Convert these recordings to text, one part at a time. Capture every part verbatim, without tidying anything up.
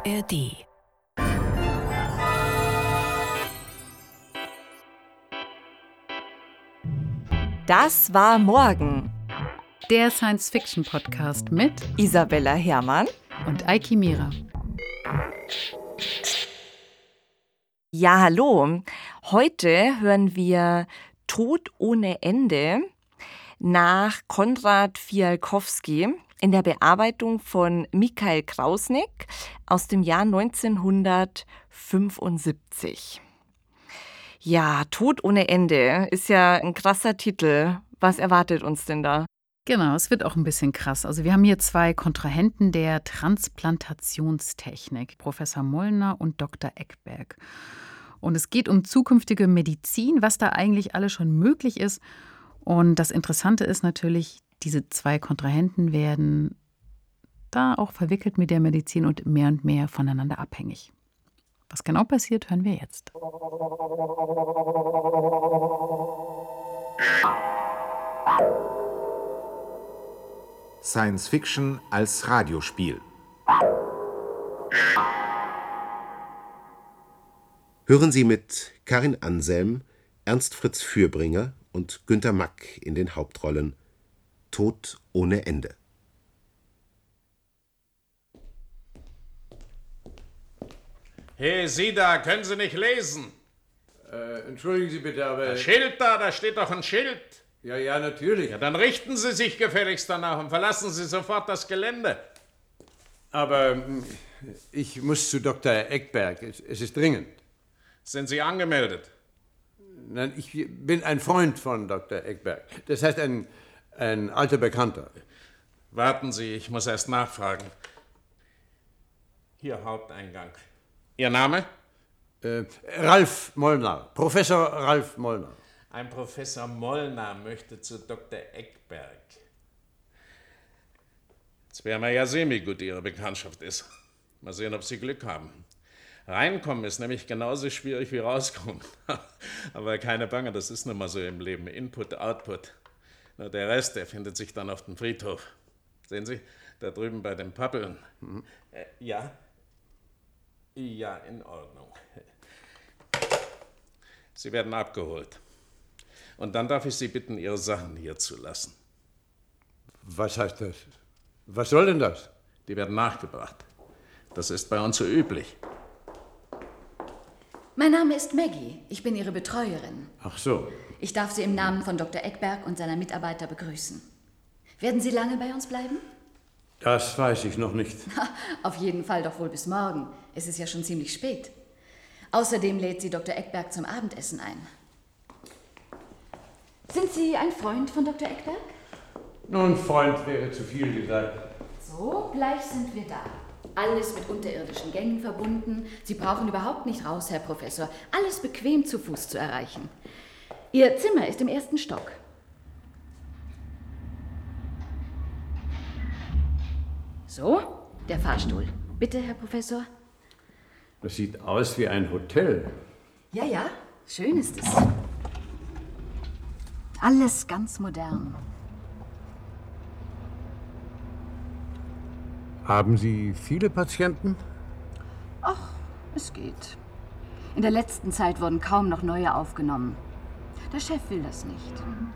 R D. Das war morgen. Der Science-Fiction-Podcast mit Isabella Herrmann und Eiki Mira. Ja, hallo. Heute hören wir Tod ohne Ende nach Konrad Fijalkowski in der Bearbeitung von Michael Krausnick aus dem Jahr neunzehnhundertfünfundsiebzig. Ja, Tod ohne Ende ist ja ein krasser Titel. Was erwartet uns denn da? Genau, es wird auch ein bisschen krass. Also wir haben hier zwei Kontrahenten der Transplantationstechnik, Professor Mollner und Doktor Eckberg. Und es geht um zukünftige Medizin, was da eigentlich alles schon möglich ist. Und das Interessante ist natürlich, diese zwei Kontrahenten werden da auch verwickelt mit der Medizin und mehr und mehr voneinander abhängig. Was genau passiert, hören wir jetzt. Science Fiction als Radiospiel. Hören Sie mit Karin Anselm, Ernst Fritz Fürbringer und Günter Mack in den Hauptrollen. Tod ohne Ende. Hey, Sie da, können Sie nicht lesen? Äh, entschuldigen Sie bitte, aber... Das Schild da, da steht doch ein Schild. Ja, ja, natürlich. Ja, dann richten Sie sich gefälligst danach und verlassen Sie sofort das Gelände. Aber ähm, ich muss zu Doktor Eckberg. Es, es ist dringend. Sind Sie angemeldet? Nein, ich bin ein Freund von Doktor Eckberg. Das heißt, ein, ein alter Bekannter. Warten Sie, ich muss erst nachfragen. Hier, Haupteingang. Ihr Name? Äh, Ralf Mollner. Professor Ralf Mollner. Ein Professor Mollner möchte zu Doktor Eckberg. Jetzt wäre mir ja semi-gut, Ihre Bekanntschaft ist. Mal sehen, ob Sie Glück haben. Reinkommen ist nämlich genauso schwierig wie rauskommen. Aber keine Bange, das ist nun mal so im Leben. Input, Output. Nur der Rest, der findet sich dann auf dem Friedhof. Sehen Sie, da drüben bei den Pappeln. Mhm. Äh, ja? Ja, in Ordnung. Sie werden abgeholt. Und dann darf ich Sie bitten, Ihre Sachen hier zu lassen. Was heißt das? Was soll denn das? Die werden nachgebracht. Das ist bei uns so üblich. Mein Name ist Maggie. Ich bin Ihre Betreuerin. Ach so. Ich darf Sie im Namen von Doktor Eckberg und seiner Mitarbeiter begrüßen. Werden Sie lange bei uns bleiben? Das weiß ich noch nicht. Auf jeden Fall doch wohl bis morgen. Es ist ja schon ziemlich spät. Außerdem lädt Sie Doktor Eckberg zum Abendessen ein. Sind Sie ein Freund von Doktor Eckberg? Nun, Freund wäre zu viel gesagt. So, gleich sind wir da. Alles mit unterirdischen Gängen verbunden. Sie brauchen überhaupt nicht raus, Herr Professor. Alles bequem zu Fuß zu erreichen. Ihr Zimmer ist im ersten Stock. So, der Fahrstuhl. Bitte, Herr Professor. Das sieht aus wie ein Hotel. Ja, ja, schön ist es. Alles ganz modern. Haben Sie viele Patienten? Ach, es geht. In der letzten Zeit wurden kaum noch neue aufgenommen. Der Chef will das nicht.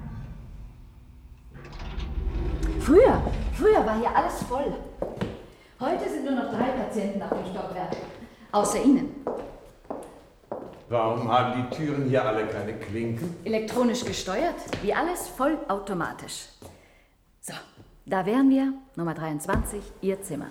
Früher, früher war hier alles voll. Heute sind nur noch drei Patienten auf dem Stockwerk. Außer Ihnen. Warum haben die Türen hier alle keine Klinken? Elektronisch gesteuert, wie alles vollautomatisch. So, da wären wir, Nummer dreiundzwanzig, Ihr Zimmer.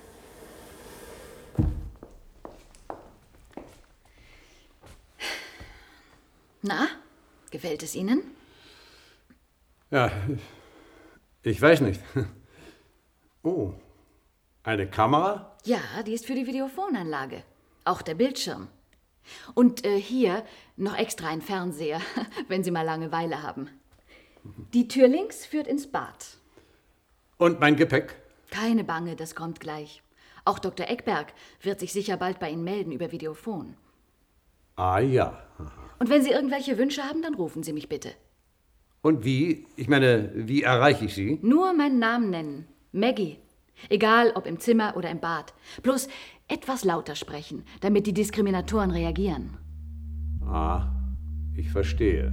Na, gefällt es Ihnen? Ja, ich weiß nicht. Oh, eine Kamera? Ja, die ist für die Videofonanlage. Auch der Bildschirm. Und äh, hier noch extra ein Fernseher, wenn Sie mal Langeweile haben. Die Tür links führt ins Bad. Und mein Gepäck? Keine Bange, das kommt gleich. Auch Doktor Eckberg wird sich sicher bald bei Ihnen melden über Videofon. Ah ja. Und wenn Sie irgendwelche Wünsche haben, dann rufen Sie mich bitte. Und wie? Ich meine, wie erreiche ich Sie? Nur meinen Namen nennen. Maggie. Egal, ob im Zimmer oder im Bad. Bloß etwas lauter sprechen, damit die Diskriminatoren reagieren. Ah, ich verstehe.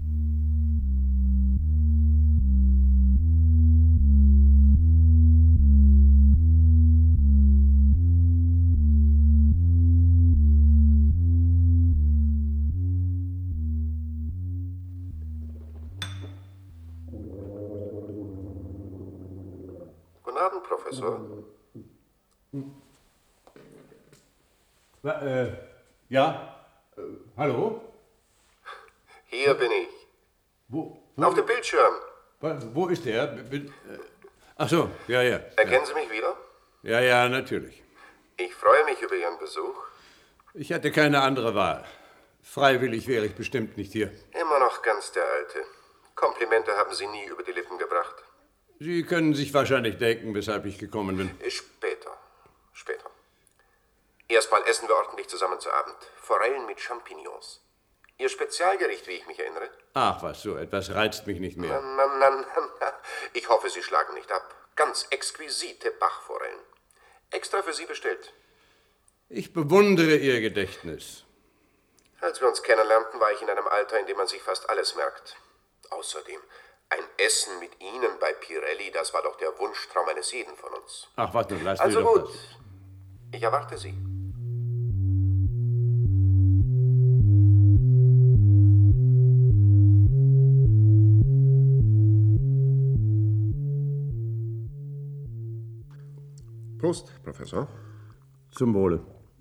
Guten Abend, Professor. Äh, ja? Äh, hallo? Hier bin ich. Wo, wo, Auf dem Bildschirm. wo ist der? Bin, äh, ach so, ja, ja. Erkennen Sie mich wieder? Ja, ja, natürlich. Ich freue mich über Ihren Besuch. Ich hatte keine andere Wahl. Freiwillig wäre ich bestimmt nicht hier. Immer noch ganz der Alte. Komplimente haben Sie nie über die Lippen gebracht. Sie können sich wahrscheinlich denken, weshalb ich gekommen bin. Später. Später. Erstmal essen wir ordentlich zusammen zu Abend. Forellen mit Champignons. Ihr Spezialgericht, wie ich mich erinnere. Ach was, so etwas reizt mich nicht mehr. Na, na, na, na. Ich hoffe, Sie schlagen nicht ab. Ganz exquisite Bachforellen. Extra für Sie bestellt. Ich bewundere Ihr Gedächtnis. Als wir uns kennenlernten, war ich in einem Alter, in dem man sich fast alles merkt. Außerdem, ein Essen mit Ihnen bei Pirelli, das war doch der Wunschtraum eines jeden von uns. Ach, warte, lass Also mir doch gut, das. ich erwarte Sie. Prost, Professor. Zum Wohle.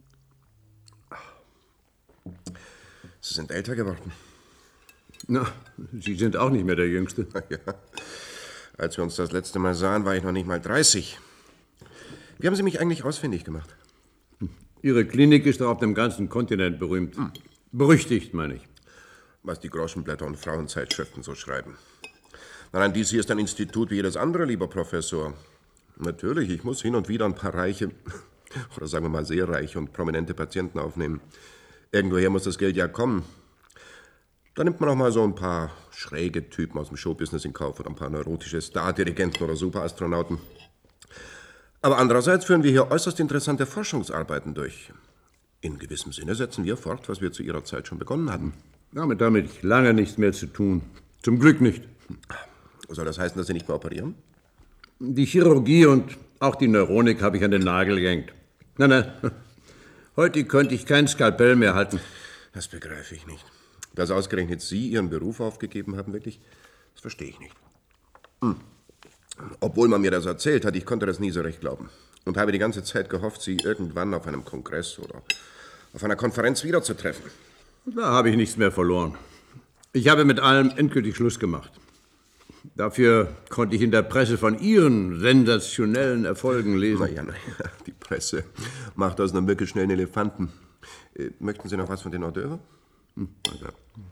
Sie sind älter geworden. Na, Sie sind auch nicht mehr der Jüngste. Ja. Als wir uns das letzte Mal sahen, war ich noch nicht mal dreißig. Wie haben Sie mich eigentlich ausfindig gemacht? Ihre Klinik ist doch auf dem ganzen Kontinent berühmt. Hm. Berüchtigt, meine ich. Was die Groschenblätter und Frauenzeitschriften so schreiben. Nein, dies hier ist ein Institut wie jedes andere, lieber Professor. Natürlich, ich muss hin und wieder ein paar reiche, oder sagen wir mal sehr reiche und prominente Patienten aufnehmen. Irgendwoher muss das Geld ja kommen. Da nimmt man auch mal so ein paar schräge Typen aus dem Showbusiness in Kauf oder ein paar neurotische Stardirigenten oder Superastronauten. Aber andererseits führen wir hier äußerst interessante Forschungsarbeiten durch. In gewissem Sinne setzen wir fort, was wir zu Ihrer Zeit schon begonnen hatten. Damit habe ich lange nichts mehr zu tun. Zum Glück nicht. Soll das heißen, dass Sie nicht mehr operieren? Die Chirurgie und auch die Neuronik habe ich an den Nagel gehängt. Nein, nein. Heute könnte ich kein Skalpell mehr halten. Das begreife ich nicht. Dass ausgerechnet Sie Ihren Beruf aufgegeben haben, wirklich, das verstehe ich nicht. Hm. Obwohl man mir das erzählt hat, ich konnte das nie so recht glauben. Und habe die ganze Zeit gehofft, Sie irgendwann auf einem Kongress oder auf einer Konferenz wiederzutreffen. Da habe ich nichts mehr verloren. Ich habe mit allem endgültig Schluss gemacht. Dafür konnte ich in der Presse von Ihren sensationellen Erfolgen lesen. Na ja, na ja, die Presse macht aus einem wirklich schnellen Elefanten. Äh, möchten Sie noch was von den Hors d'oeuvres? Hm, also.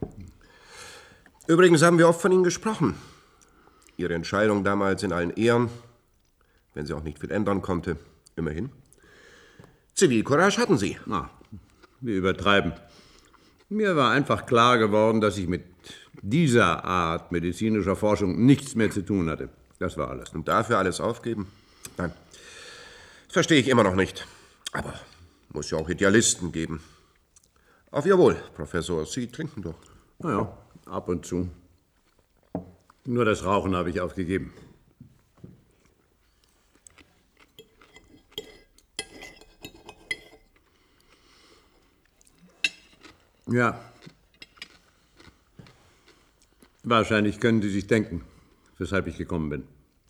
Übrigens haben wir oft von Ihnen gesprochen. Ihre Entscheidung damals in allen Ehren, wenn sie auch nicht viel ändern konnte, immerhin. Zivilcourage hatten Sie. Na, wir übertreiben. Mir war einfach klar geworden, dass ich mit dieser Art medizinischer Forschung nichts mehr zu tun hatte. Das war alles. Und dafür alles aufgeben? Nein, das verstehe ich immer noch nicht. Aber muss ja auch Idealisten geben. Auf Ihr Wohl, Professor. Sie trinken doch. Na ja, ab und zu. Nur das Rauchen habe ich aufgegeben. Ja. Wahrscheinlich können Sie sich denken, weshalb ich gekommen bin.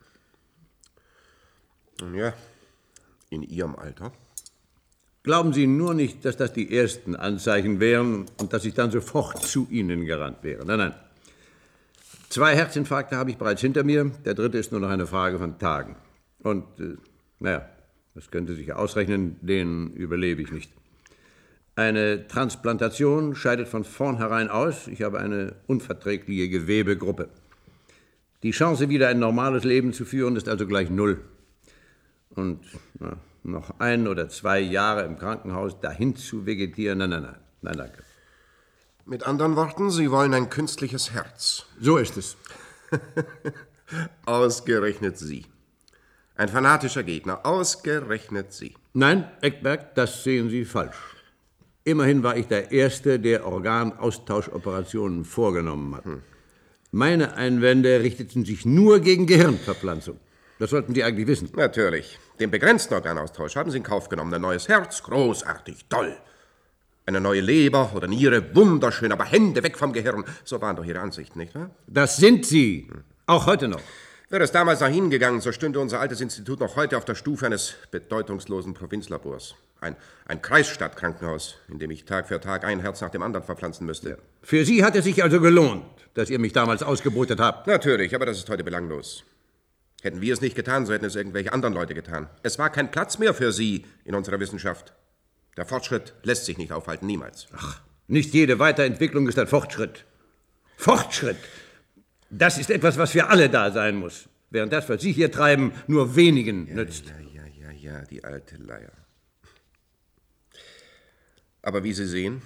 Ja, in Ihrem Alter. Glauben Sie nur nicht, dass das die ersten Anzeichen wären und dass ich dann sofort zu Ihnen gerannt wäre. Nein, nein. Zwei Herzinfarkte habe ich bereits hinter mir. Der dritte ist nur noch eine Frage von Tagen. Und, äh, naja, das können Sie sich ausrechnen, den überlebe ich nicht. Eine Transplantation scheidet von vornherein aus. Ich habe eine unverträgliche Gewebegruppe. Die Chance, wieder ein normales Leben zu führen, ist also gleich null. Und na, noch ein oder zwei Jahre im Krankenhaus dahin zu vegetieren, nein, nein, nein, nein, danke. Mit anderen Worten, Sie wollen ein künstliches Herz. So ist es. Ausgerechnet Sie. Ein fanatischer Gegner, ausgerechnet Sie. Nein, Eckberg, das sehen Sie falsch. Immerhin war ich der Erste, der Organaustauschoperationen vorgenommen hat. Hm. Meine Einwände richteten sich nur gegen Gehirnverpflanzung. Das sollten Sie eigentlich wissen. Natürlich. Den begrenzten Organaustausch haben Sie in Kauf genommen. Ein neues Herz, großartig, toll. Eine neue Leber oder Niere, wunderschön, aber Hände weg vom Gehirn. So waren doch Ihre Ansichten, nicht wahr? Das sind Sie. Hm. Auch heute noch. Wäre es damals nach Ihnen gegangen, so stünde unser altes Institut noch heute auf der Stufe eines bedeutungslosen Provinzlabors. Ein, ein Kreisstadtkrankenhaus, in dem ich Tag für Tag ein Herz nach dem anderen verpflanzen müsste. Ja. Für Sie hat es sich also gelohnt, dass ihr mich damals ausgebotet habt. Natürlich, aber das ist heute belanglos. Hätten wir es nicht getan, so hätten es irgendwelche anderen Leute getan. Es war kein Platz mehr für Sie in unserer Wissenschaft. Der Fortschritt lässt sich nicht aufhalten, niemals. Ach, nicht jede Weiterentwicklung ist ein Fortschritt. Fortschritt, das ist etwas, was für alle da sein muss. Während das, was Sie hier treiben, nur wenigen ja, nützt. Ja, ja, ja, ja, die alte Leier. Aber wie Sie sehen,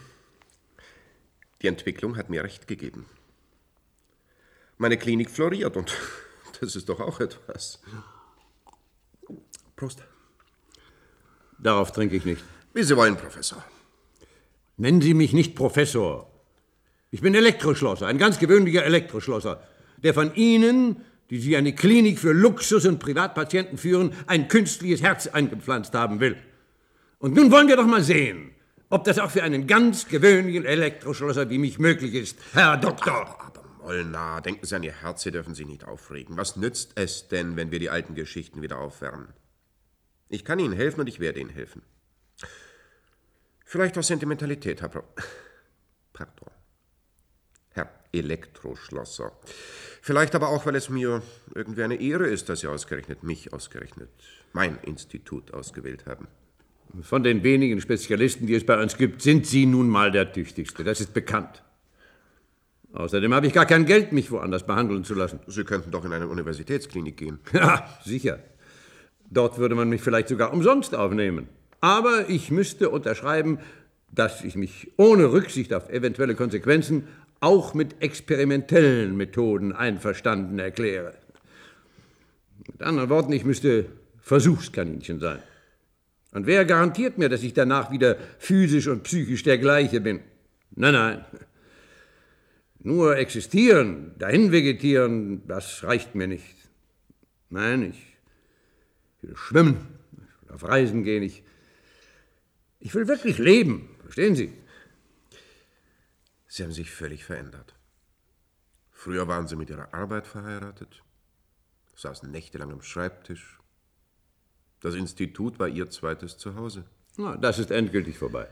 die Entwicklung hat mir recht gegeben. Meine Klinik floriert und das ist doch auch etwas. Prost. Darauf trinke ich nicht. Wie Sie wollen, Professor. Nennen Sie mich nicht Professor. Ich bin Elektroschlosser, ein ganz gewöhnlicher Elektroschlosser, der von Ihnen, die Sie eine Klinik für Luxus- und Privatpatienten führen, ein künstliches Herz eingepflanzt haben will. Und nun wollen wir doch mal sehen, ob das auch für einen ganz gewöhnlichen Elektroschlosser wie mich möglich ist, Herr Doktor. Aber, aber Molnar, denken Sie an Ihr Herz, Sie dürfen sich nicht aufregen. Was nützt es denn, wenn wir die alten Geschichten wieder aufwärmen? Ich kann Ihnen helfen und ich werde Ihnen helfen. Vielleicht aus Sentimentalität, Herr Pro... Pardon. Herr Elektroschlosser. Vielleicht aber auch, weil es mir irgendwie eine Ehre ist, dass Sie ausgerechnet mich ausgerechnet, mein Institut ausgewählt haben. Von den wenigen Spezialisten, die es bei uns gibt, sind Sie nun mal der Tüchtigste. Das ist bekannt. Außerdem habe ich gar kein Geld, mich woanders behandeln zu lassen. Sie könnten doch in eine Universitätsklinik gehen. Ja, sicher. Dort würde man mich vielleicht sogar umsonst aufnehmen. Aber ich müsste unterschreiben, dass ich mich ohne Rücksicht auf eventuelle Konsequenzen auch mit experimentellen Methoden einverstanden erkläre. Mit anderen Worten, ich müsste Versuchskaninchen sein. Und wer garantiert mir, dass ich danach wieder physisch und psychisch der gleiche bin? Nein, nein. Nur existieren, dahin vegetieren, das reicht mir nicht. Nein, ich will schwimmen, ich will auf Reisen gehen, ich, ich will wirklich leben, verstehen Sie? Sie haben sich völlig verändert. Früher waren Sie mit Ihrer Arbeit verheiratet, saßen nächtelang am Schreibtisch. Das Institut war Ihr zweites Zuhause. Na, das ist endgültig vorbei.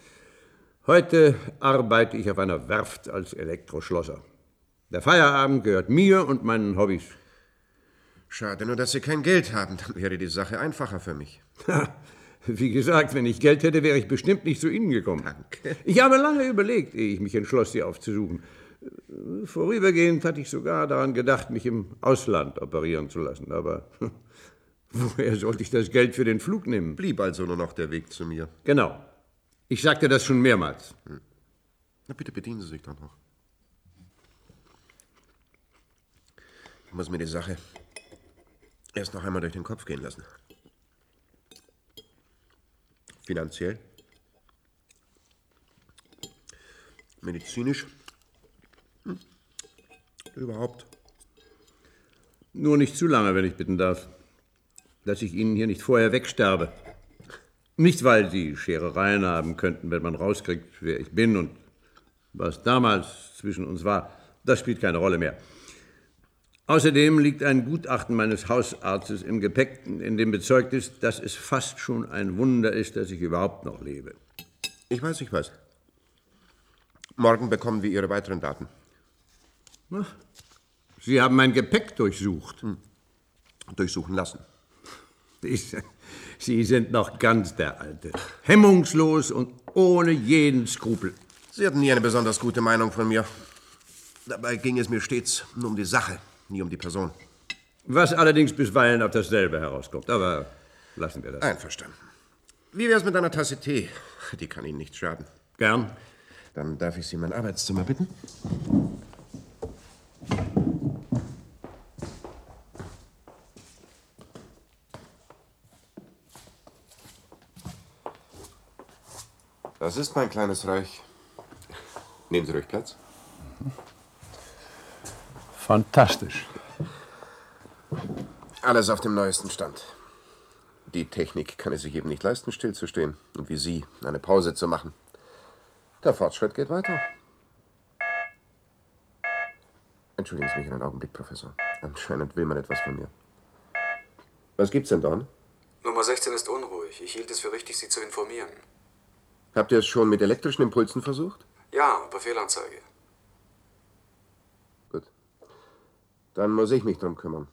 Heute arbeite ich auf einer Werft als Elektroschlosser. Der Feierabend gehört mir und meinen Hobbys. Schade nur, dass Sie kein Geld haben, dann wäre die Sache einfacher für mich. Wie gesagt, wenn ich Geld hätte, wäre ich bestimmt nicht zu Ihnen gekommen. Danke. Ich habe lange überlegt, ehe ich mich entschloss, Sie aufzusuchen. Vorübergehend hatte ich sogar daran gedacht, mich im Ausland operieren zu lassen. Aber woher sollte ich das Geld für den Flug nehmen? Blieb also nur noch der Weg zu mir. Genau. Ich sagte das schon mehrmals. Hm. Na bitte bedienen Sie sich doch noch. Ich muss mir die Sache erst noch einmal durch den Kopf gehen lassen. Finanziell, medizinisch, hm. überhaupt. Nur nicht zu lange, wenn ich bitten darf. Dass ich Ihnen hier nicht vorher wegsterbe. Nicht, weil Sie Scherereien haben könnten, wenn man rauskriegt, wer ich bin und was damals zwischen uns war. Das spielt keine Rolle mehr. Außerdem liegt ein Gutachten meines Hausarztes im Gepäck, in dem bezeugt ist, dass es fast schon ein Wunder ist, dass ich überhaupt noch lebe. Ich weiß, ich weiß. Morgen bekommen wir Ihre weiteren Daten. Ach, Sie haben mein Gepäck durchsucht. Hm. Durchsuchen lassen. Sie sind noch ganz der Alte. Hemmungslos und ohne jeden Skrupel. Sie hatten nie eine besonders gute Meinung von mir. Dabei ging es mir stets nur um die Sache, nie um die Person. Was allerdings bisweilen auf dasselbe herauskommt. Aber lassen wir das. Einverstanden. Wie wär's mit einer Tasse Tee? Die kann Ihnen nicht schaden. Gern. Dann darf ich Sie in mein Arbeitszimmer bitten. Das ist mein kleines Reich. Nehmen Sie ruhig Platz. Fantastisch. Alles auf dem neuesten Stand. Die Technik kann es sich eben nicht leisten, stillzustehen und wie Sie eine Pause zu machen. Der Fortschritt geht weiter. Entschuldigen Sie mich einen Augenblick, Professor. Anscheinend will man etwas von mir. Was gibt's denn, Don? Nummer sechzehn ist unruhig. Ich hielt es für richtig, Sie zu informieren. Habt ihr es schon mit elektrischen Impulsen versucht? Ja, Befehlanzeige. Gut. Dann muss ich mich drum kümmern.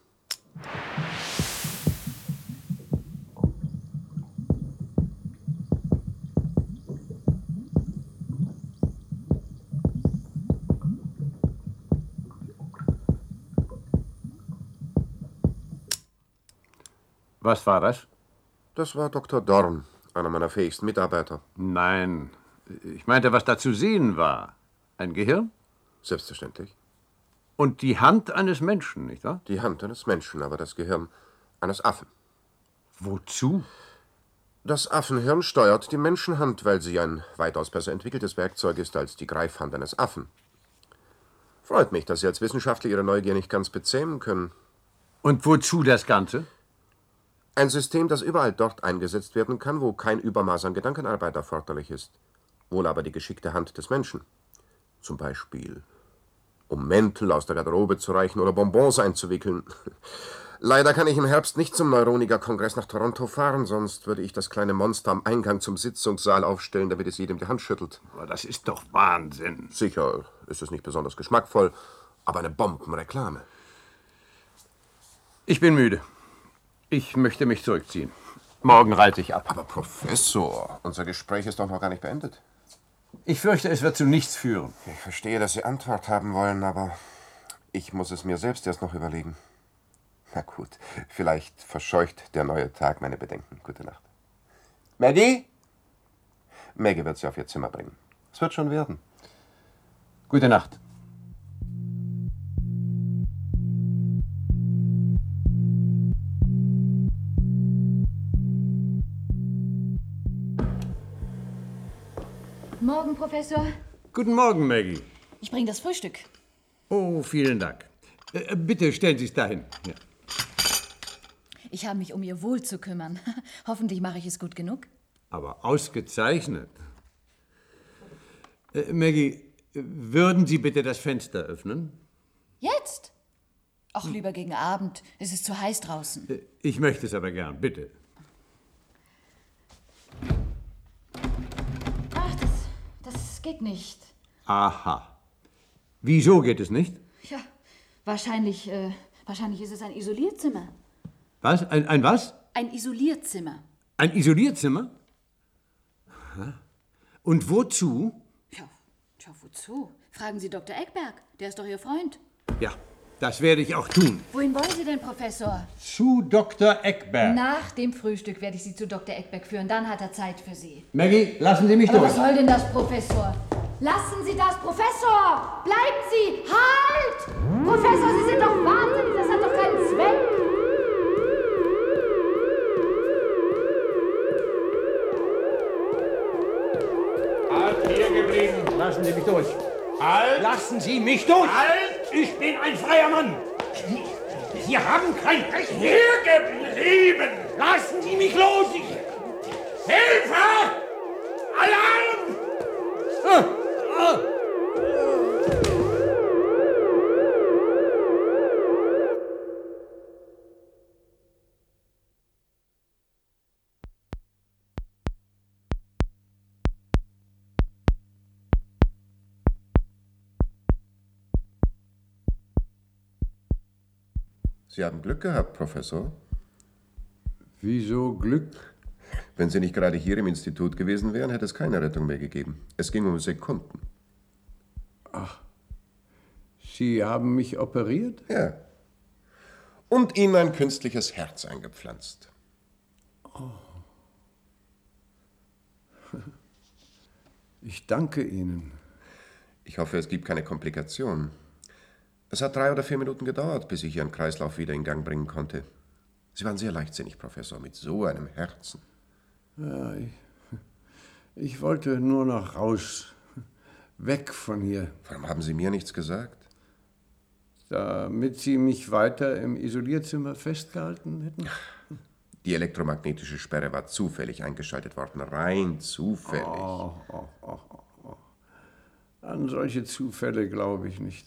Was war das? Das war Doktor Dorn, einer meiner fähigsten Mitarbeiter. Nein, ich meinte, was da zu sehen war. Ein Gehirn? Selbstverständlich. Und die Hand eines Menschen, nicht wahr? Die Hand eines Menschen, aber das Gehirn eines Affen. Wozu? Das Affenhirn steuert die Menschenhand, weil sie ein weitaus besser entwickeltes Werkzeug ist als die Greifhand eines Affen. Freut mich, dass Sie als Wissenschaftler Ihre Neugier nicht ganz bezähmen können. Und wozu das Ganze? Ein System, das überall dort eingesetzt werden kann, wo kein Übermaß an Gedankenarbeit erforderlich ist. Wohl aber die geschickte Hand des Menschen. Zum Beispiel, um Mäntel aus der Garderobe zu reichen oder Bonbons einzuwickeln. Leider kann ich im Herbst nicht zum Neuroniker-Kongress nach Toronto fahren, sonst würde ich das kleine Monster am Eingang zum Sitzungssaal aufstellen, damit es jedem die Hand schüttelt. Aber das ist doch Wahnsinn. Sicher ist es nicht besonders geschmackvoll, aber eine Bombenreklame. Ich bin müde. Ich möchte mich zurückziehen. Morgen reite ich ab. Aber Professor, unser Gespräch ist doch noch gar nicht beendet. Ich fürchte, es wird zu nichts führen. Ich verstehe, dass Sie Antwort haben wollen, aber ich muss es mir selbst erst noch überlegen. Na gut, vielleicht verscheucht der neue Tag meine Bedenken. Gute Nacht. Maggie? Maggie wird Sie auf Ihr Zimmer bringen. Es wird schon werden. Gute Nacht. Morgen, Professor. Guten Morgen, Maggie. Ich bringe das Frühstück. Oh, vielen Dank. Äh, bitte stellen Sie es dahin. Ja. Ich habe mich um Ihr Wohl zu kümmern. Hoffentlich mache ich es gut genug. Aber ausgezeichnet. Äh, Maggie, würden Sie bitte das Fenster öffnen? Jetzt? Ach, lieber gegen Abend. Es ist zu heiß draußen. Äh, ich möchte es aber gern, bitte. Ach, das, das geht nicht. Aha. Wieso geht es nicht? Ja, wahrscheinlich, äh, wahrscheinlich ist es ein Isolierzimmer. Was? Ein, ein was? Ein Isolierzimmer. Ein Isolierzimmer? Aha. Und wozu? Tja, tja, wozu? Fragen Sie Doktor Eckberg. Der ist doch Ihr Freund. Ja, das werde ich auch tun. Wohin wollen Sie denn, Professor? Zu Doktor Eckberg. Nach dem Frühstück werde ich Sie zu Doktor Eckberg führen. Dann hat er Zeit für Sie. Maggie, lassen Sie mich Aber durch. was soll denn das, Professor? Lassen Sie das, Professor! Bleiben Sie! Halt! Professor, Sie sind doch wahnsinnig. Das hat doch keinen Zweck. Halt, hier geblieben. Lassen Sie mich durch. Halt! Lassen Sie mich durch! Halt! Ich bin ein freier Mann! Sie haben kein Recht! Hier geblieben! Lassen Sie mich los! Ich... Hilfe! Alarm! Ah, ah. Sie haben Glück gehabt, Professor. Wieso Glück? Wenn Sie nicht gerade hier im Institut gewesen wären, hätte es keine Rettung mehr gegeben. Es ging um Sekunden. Ach, Sie haben mich operiert? Ja. Und Ihnen ein künstliches Herz eingepflanzt. Oh. Ich danke Ihnen. Ich hoffe, es gibt keine Komplikationen. Es hat drei oder vier Minuten gedauert, bis ich Ihren Kreislauf wieder in Gang bringen konnte. Sie waren sehr leichtsinnig, Professor, mit so einem Herzen. Ja, ich, Ich wollte nur noch raus. Weg von hier. Warum haben Sie mir nichts gesagt? Damit Sie mich weiter im Isolierzimmer festgehalten hätten? Die elektromagnetische Sperre war zufällig eingeschaltet worden. Rein zufällig. Oh, oh, oh, oh. An solche Zufälle glaube ich nicht.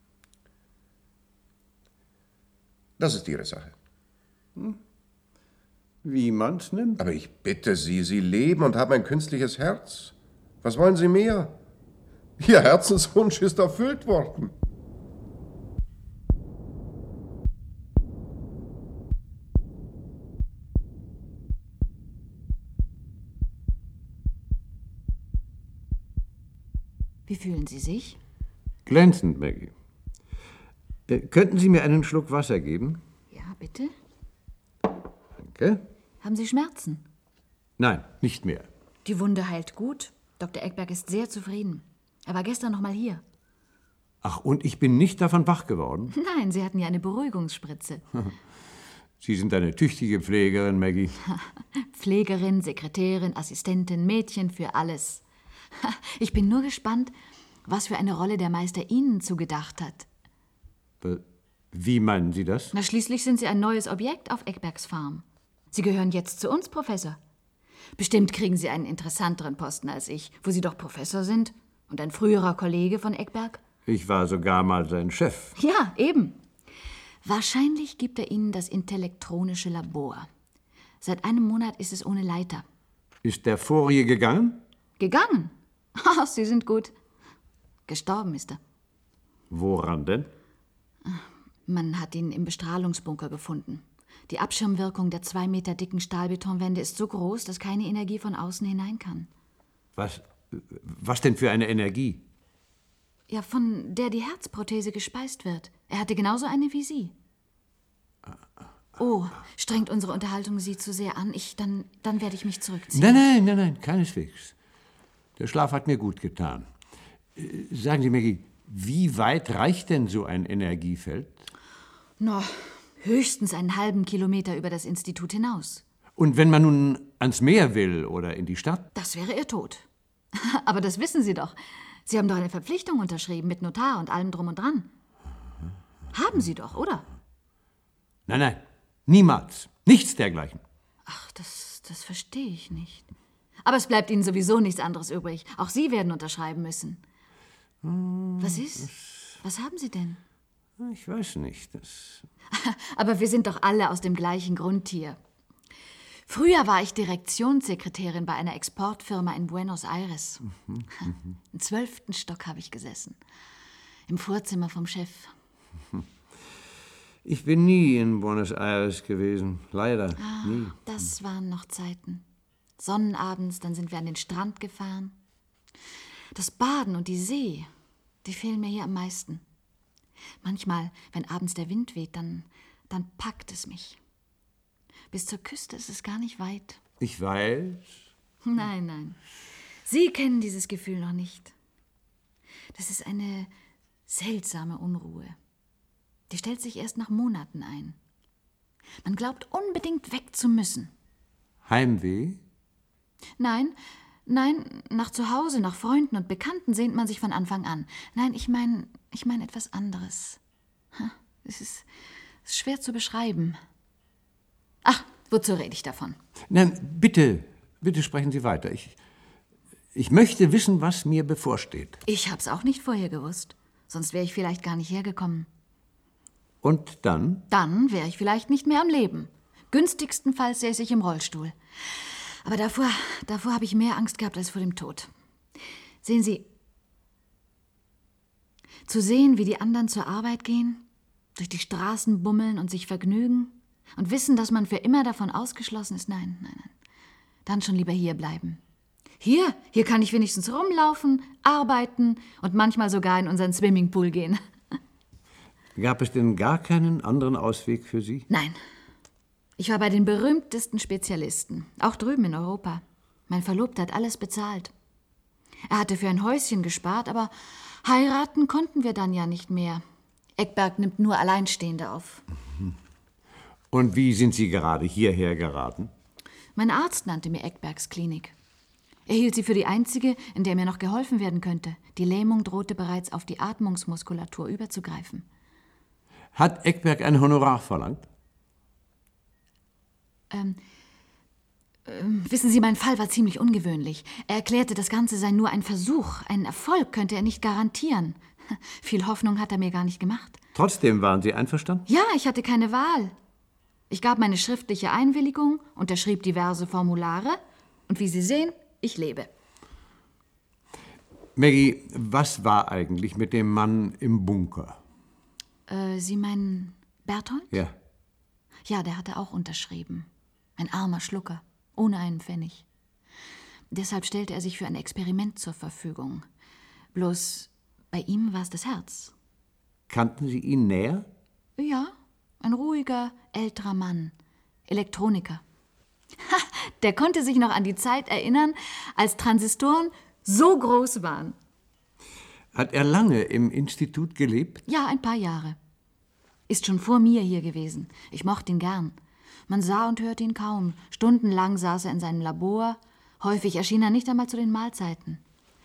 Das ist Ihre Sache. Hm? Wie man's nimmt. Aber ich bitte Sie, Sie leben und haben ein künstliches Herz. Was wollen Sie mehr? Ihr Herzenswunsch ist erfüllt worden. Wie fühlen Sie sich? Glänzend, Maggie. Äh, könnten Sie mir einen Schluck Wasser geben? Ja, bitte. Danke. Haben Sie Schmerzen? Nein, nicht mehr. Die Wunde heilt gut. Doktor Eckberg ist sehr zufrieden. Er war gestern noch mal hier. Ach, und ich bin nicht davon wach geworden? Nein, Sie hatten ja eine Beruhigungsspritze. Sie sind eine tüchtige Pflegerin, Maggie. Pflegerin, Sekretärin, Assistentin, Mädchen für alles. Ich bin nur gespannt, was für eine Rolle der Meister Ihnen zugedacht hat. Wie meinen Sie das? Na, schließlich sind Sie ein neues Objekt auf Eckbergs Farm. Sie gehören jetzt zu uns, Professor. Bestimmt kriegen Sie einen interessanteren Posten als ich, wo Sie doch Professor sind und ein früherer Kollege von Eckberg. Ich war sogar mal sein Chef. Ja, eben. Wahrscheinlich gibt er Ihnen das intellektronische Labor. Seit einem Monat ist es ohne Leiter. Ist der vorige gegangen? Gegangen? Ach, Sie sind gut. Gestorben ist er. Woran denn? Man hat ihn im Bestrahlungsbunker gefunden. Die Abschirmwirkung der zwei Meter dicken Stahlbetonwände ist so groß, dass keine Energie von außen hinein kann. Was, was denn für eine Energie? Ja, von der die Herzprothese gespeist wird. Er hatte genauso eine wie Sie. Oh, strengt unsere Unterhaltung Sie zu sehr an? Ich, dann, dann werde ich mich zurückziehen. Nein, nein, nein, nein, keineswegs. Der Schlaf hat mir gut getan. Sagen Sie, Maggie, wie weit reicht denn so ein Energiefeld? Na, höchstens einen halben Kilometer über das Institut hinaus. Und wenn man nun ans Meer will oder in die Stadt? Das wäre Ihr Tod. Aber das wissen Sie doch. Sie haben doch eine Verpflichtung unterschrieben mit Notar und allem drum und dran. Haben Sie doch, oder? Nein, nein, niemals. Nichts dergleichen. Ach, das, das verstehe ich nicht. Aber es bleibt Ihnen sowieso nichts anderes übrig. Auch Sie werden unterschreiben müssen. Was ist? Was haben Sie denn? Ich weiß nicht. Das Aber wir sind doch alle aus dem gleichen Grund hier. Früher war ich Direktionssekretärin bei einer Exportfirma in Buenos Aires. Mhm, mhm. Im zwölften Stock habe ich gesessen. Im Vorzimmer vom Chef. Ich bin nie in Buenos Aires gewesen. Leider, Ah, nie. das waren noch Zeiten. Sonnenabends, dann sind wir an den Strand gefahren. Das Baden und die See, die fehlen mir hier am meisten. Manchmal, wenn abends der Wind weht, dann, dann packt es mich. Bis zur Küste ist es gar nicht weit. Ich weiß. Nein, nein. Sie kennen dieses Gefühl noch nicht. Das ist eine seltsame Unruhe. Die stellt sich erst nach Monaten ein. Man glaubt unbedingt weg zu müssen. Heimweh? Nein, nein, nach zu Hause, nach Freunden und Bekannten sehnt man sich von Anfang an. Nein, ich meine ich mein etwas anderes. Es ist, es ist schwer zu beschreiben. Ach, wozu rede ich davon? Nein, bitte, bitte sprechen Sie weiter. Ich, ich möchte wissen, was mir bevorsteht. Ich hab's auch nicht vorher gewusst. Sonst wäre ich vielleicht gar nicht hergekommen. Und dann? Dann wäre ich vielleicht nicht mehr am Leben. Günstigstenfalls säße ich im Rollstuhl. Aber davor, davor habe ich mehr Angst gehabt als vor dem Tod. Sehen Sie, zu sehen, wie die anderen zur Arbeit gehen, durch die Straßen bummeln und sich vergnügen und wissen, dass man für immer davon ausgeschlossen ist, nein, nein, nein. Dann schon lieber hier bleiben. Hier, hier kann ich wenigstens rumlaufen, arbeiten und manchmal sogar in unseren Swimmingpool gehen. Gab es denn gar keinen anderen Ausweg für Sie? Nein. Ich war bei den berühmtesten Spezialisten, auch drüben in Europa. Mein Verlobter hat alles bezahlt. Er hatte für ein Häuschen gespart, aber heiraten konnten wir dann ja nicht mehr. Eckberg nimmt nur Alleinstehende auf. Und wie sind Sie gerade hierher geraten? Mein Arzt nannte mir Eckbergs Klinik. Er hielt sie für die einzige, in der mir noch geholfen werden könnte. Die Lähmung drohte bereits auf die Atmungsmuskulatur überzugreifen. Hat Eckberg ein Honorar verlangt? Ähm, ähm, wissen Sie, mein Fall war ziemlich ungewöhnlich. Er erklärte, das Ganze sei nur ein Versuch. Einen Erfolg könnte er nicht garantieren. Viel Hoffnung hat er mir gar nicht gemacht. Trotzdem waren Sie einverstanden? Ja, ich hatte keine Wahl. Ich gab meine schriftliche Einwilligung, unterschrieb diverse Formulare und wie Sie sehen, ich lebe. Maggie, was war eigentlich mit dem Mann im Bunker? Äh, Sie meinen Berthold? Ja. Ja, der hatte auch unterschrieben. Ein armer Schlucker, ohne einen Pfennig. Deshalb stellte er sich für ein Experiment zur Verfügung. Bloß bei ihm war es das Herz. Kannten Sie ihn näher? Ja, ein ruhiger, älterer Mann. Elektroniker. Ha, der konnte sich noch an die Zeit erinnern, als Transistoren so groß waren. Hat er lange im Institut gelebt? Ja, ein paar Jahre. Ist schon vor mir hier gewesen. Ich mochte ihn gern. Man sah und hörte ihn kaum. Stundenlang saß er in seinem Labor. Häufig erschien er nicht einmal zu den Mahlzeiten.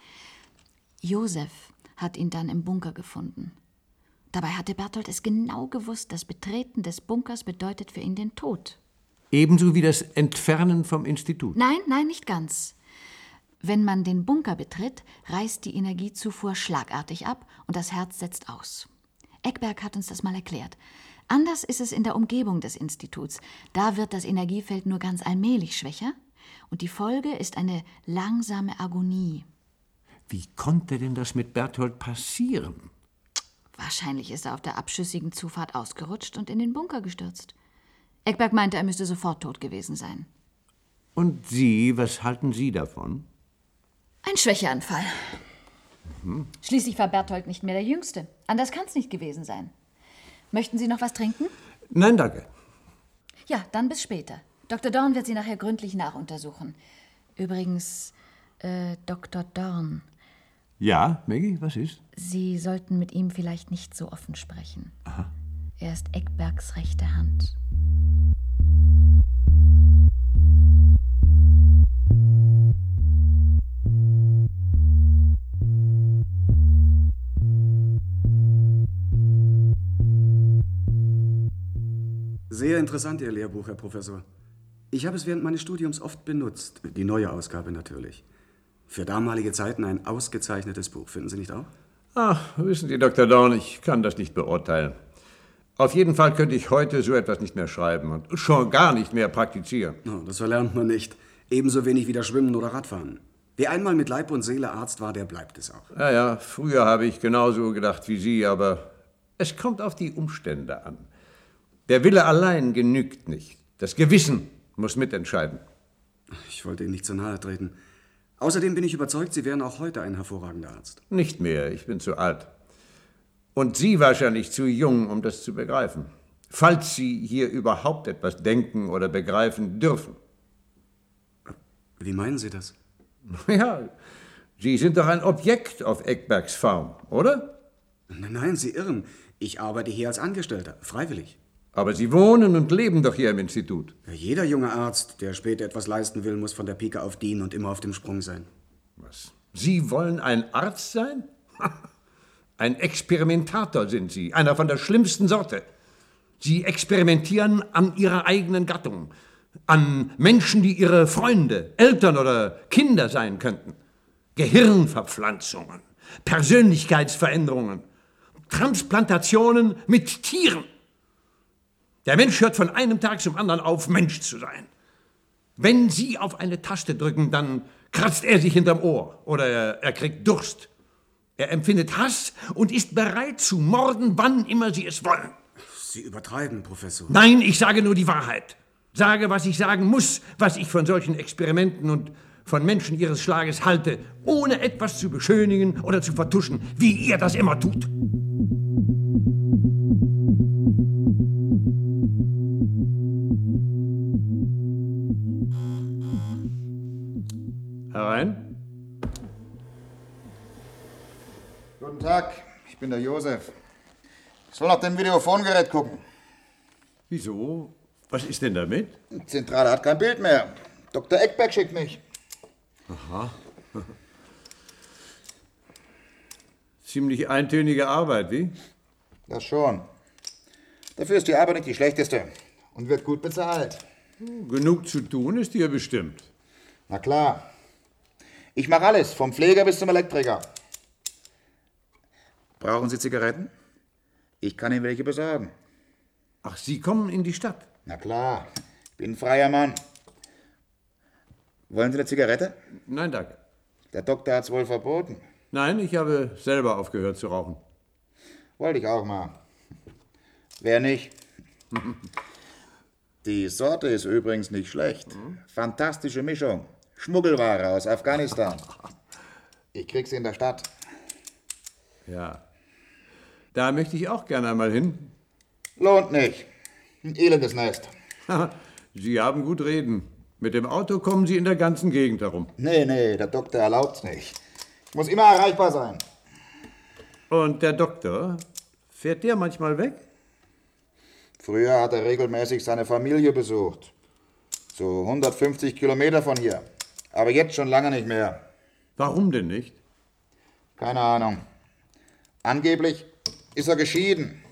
Josef hat ihn dann im Bunker gefunden. Dabei hatte Berthold es genau gewusst, das Betreten des Bunkers bedeutet für ihn den Tod. Ebenso wie das Entfernen vom Institut? Nein, nein, nicht ganz. Wenn man den Bunker betritt, reißt die Energiezufuhr schlagartig ab und das Herz setzt aus. Eckberg hat uns das mal erklärt. Anders ist es in der Umgebung des Instituts. Da wird das Energiefeld nur ganz allmählich schwächer und die Folge ist eine langsame Agonie. Wie konnte denn das mit Berthold passieren? Wahrscheinlich ist er auf der abschüssigen Zufahrt ausgerutscht und in den Bunker gestürzt. Eckberg meinte, er müsste sofort tot gewesen sein. Und Sie, was halten Sie davon? Ein Schwächeanfall. Mhm. Schließlich war Berthold nicht mehr der Jüngste. Anders kann es nicht gewesen sein. Möchten Sie noch was trinken? Nein, danke. Ja, dann bis später. Doktor Dorn wird Sie nachher gründlich nachuntersuchen. Übrigens, äh, Doktor Dorn. Ja, Maggie, was ist? Sie sollten mit ihm vielleicht nicht so offen sprechen. Aha. Er ist Eckbergs rechte Hand. Sehr interessant, Ihr Lehrbuch, Herr Professor. Ich habe es während meines Studiums oft benutzt. Die neue Ausgabe natürlich. Für damalige Zeiten ein ausgezeichnetes Buch, finden Sie nicht auch? Ach, wissen Sie, Doktor Dorn, ich kann das nicht beurteilen. Auf jeden Fall könnte ich heute so etwas nicht mehr schreiben und schon gar nicht mehr praktizieren. Oh, das verlernt man nicht. Ebenso wenig wie das Schwimmen oder Radfahren. Wer einmal mit Leib und Seele Arzt war, der bleibt es auch. Ja, ja, früher habe ich genauso gedacht wie Sie, aber es kommt auf die Umstände an. Der Wille allein genügt nicht. Das Gewissen muss mitentscheiden. Ich wollte Ihnen nicht zu nahe treten. Außerdem bin ich überzeugt, Sie wären auch heute ein hervorragender Arzt. Nicht mehr, ich bin zu alt. Und Sie wahrscheinlich zu jung, um das zu begreifen. Falls Sie hier überhaupt etwas denken oder begreifen dürfen. Wie meinen Sie das? Ja, Sie sind doch ein Objekt auf Eckbergs Farm, oder? Nein, nein, Sie irren. Ich arbeite hier als Angestellter, freiwillig. Aber Sie wohnen und leben doch hier im Institut. Ja, jeder junge Arzt, der später etwas leisten will, muss von der Pike auf dienen und immer auf dem Sprung sein. Was? Sie wollen ein Arzt sein? Ein Experimentator sind Sie, einer von der schlimmsten Sorte. Sie experimentieren an Ihrer eigenen Gattung, an Menschen, die Ihre Freunde, Eltern oder Kinder sein könnten. Gehirnverpflanzungen, Persönlichkeitsveränderungen, Transplantationen mit Tieren. Der Mensch hört von einem Tag zum anderen auf, Mensch zu sein. Wenn Sie auf eine Taste drücken, dann kratzt er sich hinterm Ohr oder er, er kriegt Durst. Er empfindet Hass und ist bereit zu morden, wann immer Sie es wollen. Sie übertreiben, Professor. Nein, ich sage nur die Wahrheit. Sage, was ich sagen muss, was ich von solchen Experimenten und von Menschen Ihres Schlages halte, ohne etwas zu beschönigen oder zu vertuschen, wie ihr das immer tut. Herein. Guten Tag, ich bin der Josef. Ich soll nach dem Videofongerät gucken. Wieso? Was ist denn damit? Die Zentrale hat kein Bild mehr. Doktor Eckberg schickt mich. Aha. Ziemlich eintönige Arbeit, wie? Das schon. Dafür ist die Arbeit nicht die schlechteste und wird gut bezahlt. Genug zu tun ist hier bestimmt. Na klar. Ich mache alles, vom Pfleger bis zum Elektriker. Brauchen Sie Zigaretten? Ich kann Ihnen welche besorgen. Ach, Sie kommen in die Stadt? Na klar, ich bin ein freier Mann. Wollen Sie eine Zigarette? Nein, danke. Der Doktor hat's wohl verboten. Nein, ich habe selber aufgehört zu rauchen. Wollte ich auch mal. Wer nicht? Die Sorte ist übrigens nicht schlecht. Fantastische Mischung. Schmuggelware aus Afghanistan. Ich krieg sie in der Stadt. Ja. Da möchte ich auch gerne einmal hin. Lohnt nicht. Ein elendes Nest. Sie haben gut reden. Mit dem Auto kommen Sie in der ganzen Gegend herum. Nee, nee, der Doktor erlaubt's nicht. Ich muss immer erreichbar sein. Und der Doktor? Fährt der manchmal weg? Früher hat er regelmäßig seine Familie besucht. So hundertfünfzig Kilometer von hier. Aber jetzt schon lange nicht mehr. Warum denn nicht? Keine Ahnung. Angeblich ist er geschieden.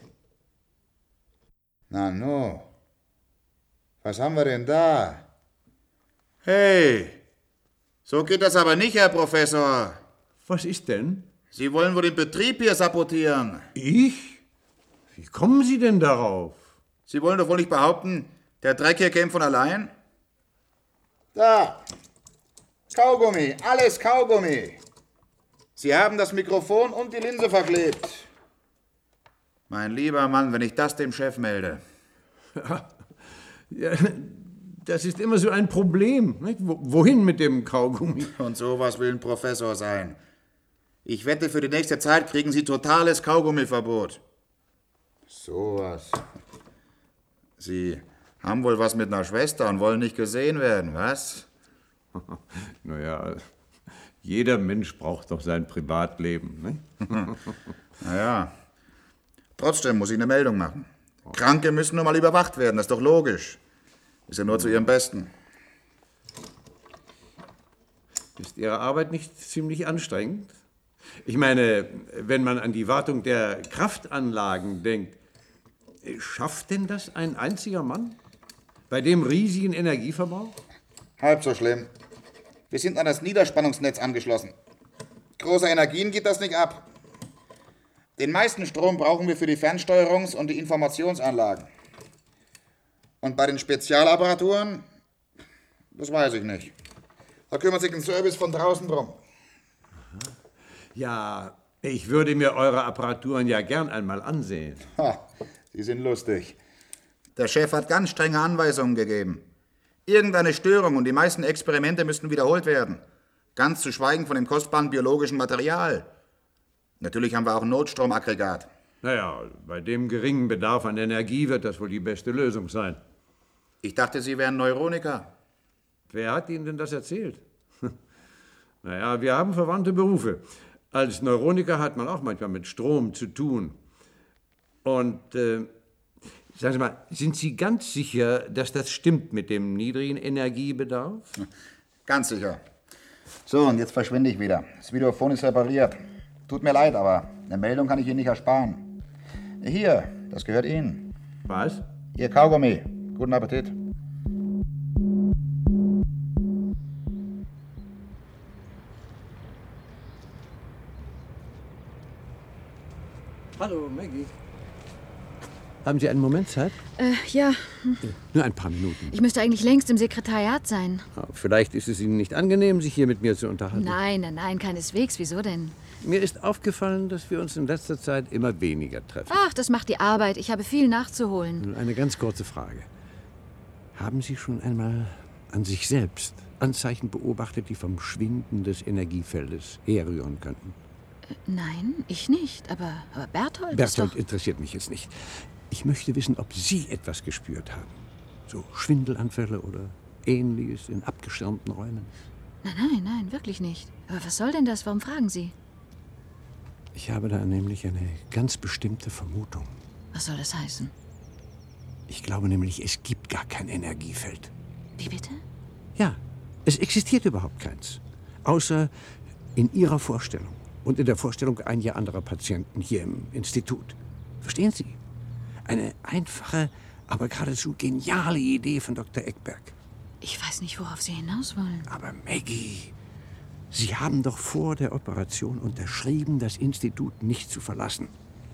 Na no. Was haben wir denn da? Hey, so geht das aber nicht, Herr Professor. Was ist denn? Sie wollen wohl den Betrieb hier sabotieren. Ich? Wie kommen Sie denn darauf? Sie wollen doch wohl nicht behaupten, der Dreck hier käme von allein? Da. Kaugummi, alles Kaugummi. Sie haben das Mikrofon und die Linse verklebt. Mein lieber Mann, wenn ich das dem Chef melde. Ja, das ist immer so ein Problem. Nicht? Wohin mit dem Kaugummi? Und sowas will ein Professor sein. Ich wette, für die nächste Zeit kriegen Sie totales Kaugummiverbot. Sowas. Sie haben wohl was mit einer Schwester und wollen nicht gesehen werden, was? Naja, jeder Mensch braucht doch sein Privatleben. Ne? Naja, trotzdem muss ich eine Meldung machen. Kranke müssen nun mal überwacht werden, das ist doch logisch. Ist ja nur zu ihrem Besten. Ist Ihre Arbeit nicht ziemlich anstrengend? Ich meine, wenn man an die Wartung der Kraftanlagen denkt, schafft denn das ein einziger Mann? Bei dem riesigen Energieverbrauch? Halb so schlimm. Wir sind an das Niederspannungsnetz angeschlossen. Große Energien geht das nicht ab. Den meisten Strom brauchen wir für die Fernsteuerungs- und die Informationsanlagen. Und bei den Spezialapparaturen, das weiß ich nicht. Da kümmert sich ein Service von draußen drum. Ja, ich würde mir eure Apparaturen ja gern einmal ansehen. Ha, Sie sind lustig. Der Chef hat ganz strenge Anweisungen gegeben. Irgendeine Störung und die meisten Experimente müssten wiederholt werden. Ganz zu schweigen von dem kostbaren biologischen Material. Natürlich haben wir auch ein Notstromaggregat. Naja, bei dem geringen Bedarf an Energie wird das wohl die beste Lösung sein. Ich dachte, Sie wären Neuroniker. Wer hat Ihnen denn das erzählt? Naja, wir haben verwandte Berufe. Als Neuroniker hat man auch manchmal mit Strom zu tun. Und, äh, sagen Sie mal, sind Sie ganz sicher, dass das stimmt mit dem niedrigen Energiebedarf? Ganz sicher. So, und jetzt verschwinde ich wieder. Das Videophon ist repariert. Tut mir leid, aber eine Meldung kann ich Ihnen nicht ersparen. Hier, das gehört Ihnen. Was? Ihr Kaugummi. Guten Appetit. Hallo, Maggie. Haben Sie einen Moment Zeit? Äh, ja. Nur ein paar Minuten. Ich müsste eigentlich längst im Sekretariat sein. Vielleicht ist es Ihnen nicht angenehm, sich hier mit mir zu unterhalten. Nein, nein, nein, keineswegs. Wieso denn? Mir ist aufgefallen, dass wir uns in letzter Zeit immer weniger treffen. Ach, das macht die Arbeit. Ich habe viel nachzuholen. Nun eine ganz kurze Frage. Haben Sie schon einmal an sich selbst Anzeichen beobachtet, die vom Schwinden des Energiefeldes herrühren könnten? Äh, nein, ich nicht. Aber, aber Berthold, ist Berthold doch... interessiert mich jetzt nicht. Ich möchte wissen, ob Sie etwas gespürt haben. So Schwindelanfälle oder Ähnliches in abgeschirmten Räumen. Nein, nein, nein, wirklich nicht. Aber was soll denn das? Warum fragen Sie? Ich habe da nämlich eine ganz bestimmte Vermutung. Was soll das heißen? Ich glaube nämlich, es gibt gar kein Energiefeld. Wie bitte? Ja, Es existiert überhaupt keins. Außer in Ihrer Vorstellung und in der Vorstellung einiger anderer Patienten hier im Institut. Verstehen Sie? Eine einfache, aber geradezu geniale Idee von Doktor Eckberg. Ich weiß nicht, worauf Sie hinaus wollen. Aber Maggie, Sie haben doch vor der Operation unterschrieben, das Institut nicht zu verlassen.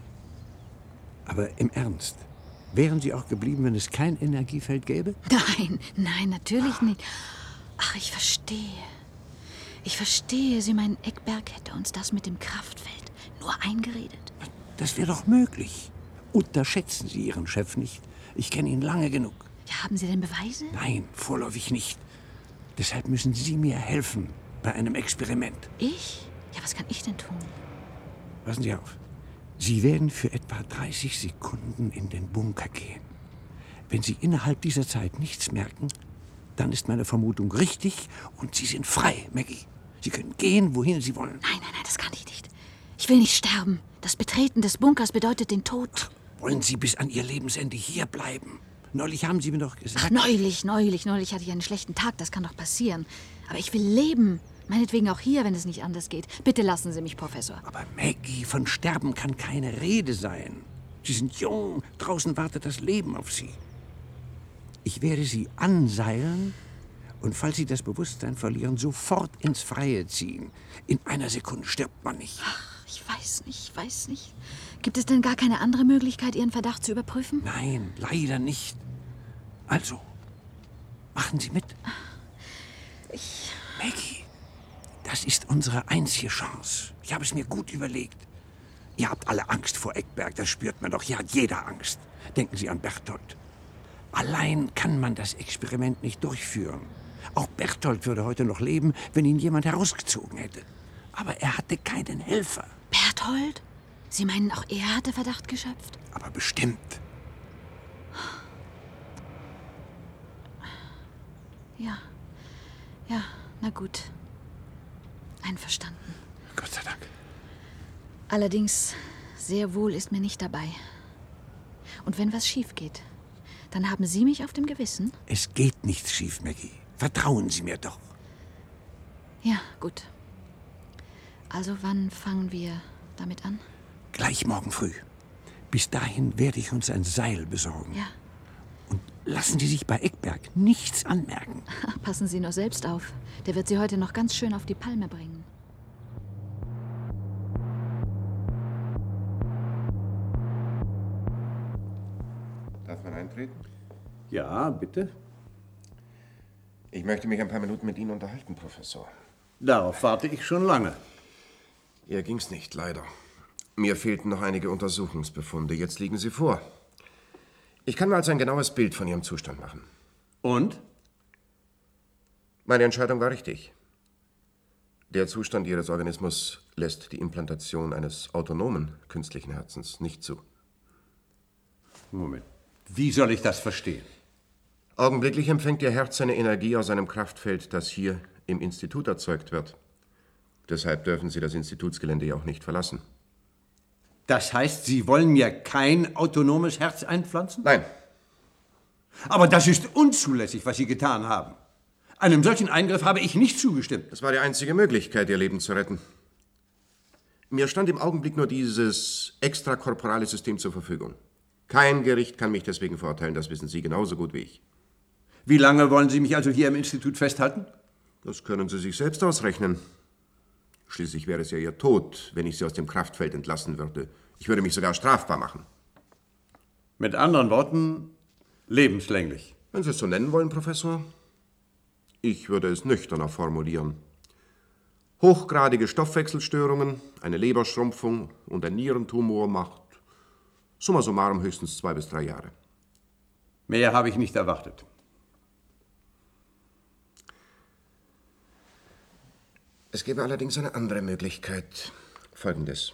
Aber im Ernst, wären Sie auch geblieben, wenn es kein Energiefeld gäbe? Nein, nein, natürlich nicht. Ach, ich verstehe. Ich verstehe. Sie meinen, Eckberg hätte uns das mit dem Kraftfeld nur eingeredet. Das wäre doch möglich. Unterschätzen Sie Ihren Chef nicht. Ich kenne ihn lange genug. Ja, haben Sie denn Beweise? Nein, vorläufig nicht. Deshalb müssen Sie mir helfen bei einem Experiment. Ich? Ja, was kann ich denn tun? Passen Sie auf. Sie werden für etwa dreißig Sekunden in den Bunker gehen. Wenn Sie innerhalb dieser Zeit nichts merken, dann ist meine Vermutung richtig und Sie sind frei, Maggie. Sie können gehen, wohin Sie wollen. Nein, nein, nein, das kann ich nicht. Ich will nicht sterben. Das Betreten des Bunkers bedeutet den Tod. Ach, wollen Sie bis an Ihr Lebensende hier bleiben? Neulich haben Sie mir doch gesagt... Ach, neulich, neulich, neulich hatte ich einen schlechten Tag. Das kann doch passieren. Aber ich will leben. Meinetwegen auch hier, wenn es nicht anders geht. Bitte lassen Sie mich, Professor. Aber Maggie, von Sterben kann keine Rede sein. Sie sind jung. Draußen wartet das Leben auf Sie. Ich werde Sie anseilen und, falls Sie das Bewusstsein verlieren, sofort ins Freie ziehen. In einer Sekunde stirbt man nicht. Ach, ich weiß nicht, ich weiß nicht. Gibt es denn gar keine andere Möglichkeit, Ihren Verdacht zu überprüfen? Nein, leider nicht. Also, machen Sie mit. Ich... Maggie, das ist unsere einzige Chance. Ich habe es mir gut überlegt. Ihr habt alle Angst vor Eckberg, das spürt man doch. Hier hat jeder Angst. Denken Sie an Berthold. Allein kann man das Experiment nicht durchführen. Auch Berthold würde heute noch leben, wenn ihn jemand herausgezogen hätte. Aber er hatte keinen Helfer. Berthold? Sie meinen, auch er hatte Verdacht geschöpft? Aber bestimmt. Ja. Ja, na gut. Einverstanden. Gott sei Dank. Allerdings, sehr wohl ist mir nicht dabei. Und wenn was schief geht, dann haben Sie mich auf dem Gewissen? Es geht nichts schief, Maggie. Vertrauen Sie mir doch. Ja, gut. Also wann fangen wir damit an? Gleich morgen früh. Bis dahin werde ich uns ein Seil besorgen. Ja. Und lassen Sie sich bei Eckberg nichts anmerken. Passen Sie nur selbst auf. Der wird Sie heute noch ganz schön auf die Palme bringen. Darf man eintreten? Ja, bitte. Ich möchte mich ein paar Minuten mit Ihnen unterhalten, Professor. Darauf warte ich schon lange. Ihr ging's nicht, leider. Mir fehlten noch einige Untersuchungsbefunde. Jetzt liegen sie vor. Ich kann mir also ein genaues Bild von Ihrem Zustand machen. Und? Meine Entscheidung war richtig. Der Zustand Ihres Organismus lässt die Implantation eines autonomen künstlichen Herzens nicht zu. Moment. Wie soll ich das verstehen? Augenblicklich empfängt Ihr Herz seine Energie aus einem Kraftfeld, das hier im Institut erzeugt wird. Deshalb dürfen Sie das Institutsgelände ja auch nicht verlassen. Das heißt, Sie wollen mir kein autonomes Herz einpflanzen? Nein. Aber das ist unzulässig, was Sie getan haben. Einem solchen Eingriff habe ich nicht zugestimmt. Das war die einzige Möglichkeit, Ihr Leben zu retten. Mir stand im Augenblick nur dieses extrakorporale System zur Verfügung. Kein Gericht kann mich deswegen verurteilen, das wissen Sie genauso gut wie ich. Wie lange wollen Sie mich also hier im Institut festhalten? Das können Sie sich selbst ausrechnen. Schließlich wäre es ja Ihr Tod, wenn ich Sie aus dem Kraftfeld entlassen würde. Ich würde mich sogar strafbar machen. Mit anderen Worten, lebenslänglich. Wenn Sie es so nennen wollen, Professor. Ich würde es nüchterner formulieren. Hochgradige Stoffwechselstörungen, eine Leberschrumpfung und ein Nierentumor macht summa summarum höchstens zwei bis drei Jahre. Mehr habe ich nicht erwartet. Es gäbe allerdings eine andere Möglichkeit. Folgendes.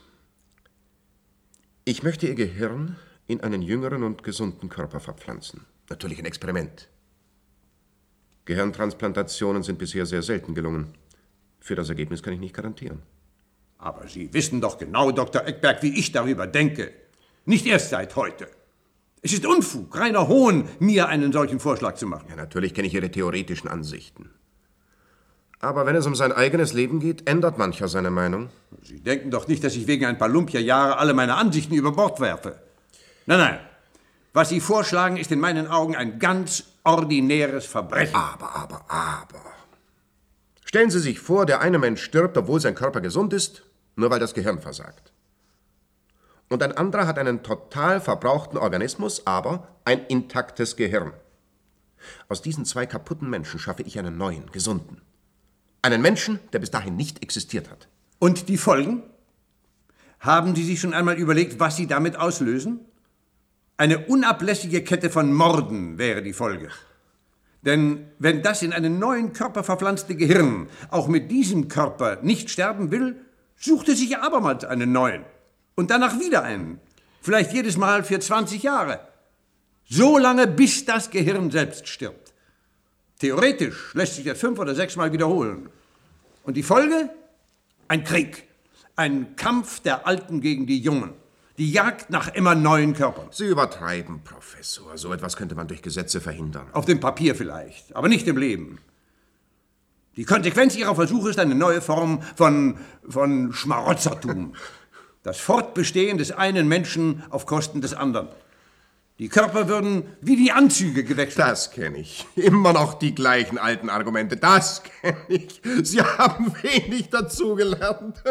Ich möchte Ihr Gehirn in einen jüngeren und gesunden Körper verpflanzen. Natürlich ein Experiment. Gehirntransplantationen sind bisher sehr selten gelungen. Für das Ergebnis kann ich nicht garantieren. Aber Sie wissen doch genau, Doktor Eckberg, wie ich darüber denke. Nicht erst seit heute. Es ist Unfug, reiner Hohn, mir einen solchen Vorschlag zu machen. Ja, natürlich kenne ich Ihre theoretischen Ansichten. Aber wenn es um sein eigenes Leben geht, ändert mancher seine Meinung. Sie denken doch nicht, dass ich wegen ein paar Lumpia-Jahre alle meine Ansichten über Bord werfe. Nein, nein. Was Sie vorschlagen, ist in meinen Augen ein ganz ordinäres Verbrechen. Aber, aber, aber. Stellen Sie sich vor, der eine Mensch stirbt, obwohl sein Körper gesund ist, nur weil das Gehirn versagt. Und ein anderer hat einen total verbrauchten Organismus, aber ein intaktes Gehirn. Aus diesen zwei kaputten Menschen schaffe ich einen neuen, gesunden. Einen Menschen, der bis dahin nicht existiert hat. Und die Folgen? Haben Sie sich schon einmal überlegt, was Sie damit auslösen? Eine unablässige Kette von Morden wäre die Folge. Denn wenn das in einen neuen Körper verpflanzte Gehirn auch mit diesem Körper nicht sterben will, sucht es sich abermals einen neuen. Und danach wieder einen. Vielleicht jedes Mal für zwanzig Jahre. So lange, bis das Gehirn selbst stirbt. Theoretisch lässt sich das fünf oder sechs Mal wiederholen. Und die Folge? Ein Krieg. Ein Kampf der Alten gegen die Jungen. Die Jagd nach immer neuen Körpern. Sie übertreiben, Professor. So etwas könnte man durch Gesetze verhindern. Auf dem Papier vielleicht, aber nicht im Leben. Die Konsequenz Ihrer Versuche ist eine neue Form von, von Schmarotzertum. Das Fortbestehen des einen Menschen auf Kosten des anderen. Die Körper würden wie die Anzüge gewechselt. Das kenne ich. Immer noch die gleichen alten Argumente. Das kenne ich. Sie haben wenig dazugelernt.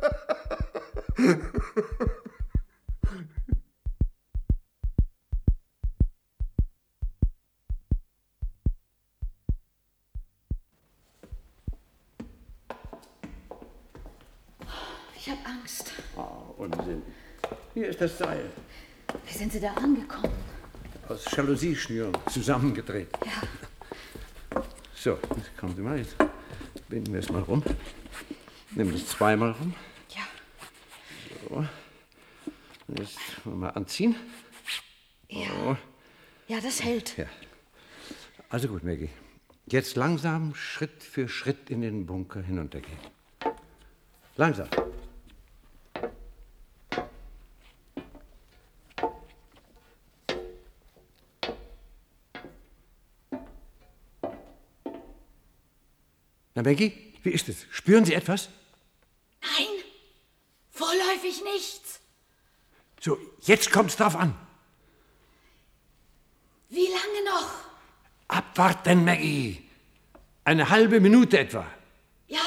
Ich habe Angst. Oh, Unsinn. Hier ist das Seil. Wie sind Sie da angekommen? Aus Jalousie-Schnüren zusammengedreht. Ja. So, jetzt kommen Sie mal. Jetzt binden wir es mal rum. Nehmen das zweimal rum. Ja. So. Und jetzt wollen wir mal anziehen. Ja. So. Ja, das hält. Ja. Also gut, Maggie. Jetzt langsam Schritt für Schritt in den Bunker hinuntergehen. Langsam. Na, Maggie, wie ist es? Spüren Sie etwas? Nein, vorläufig nichts. So, jetzt kommt's drauf an. Wie lange noch? Abwarten, Maggie. Eine halbe Minute etwa. Ja.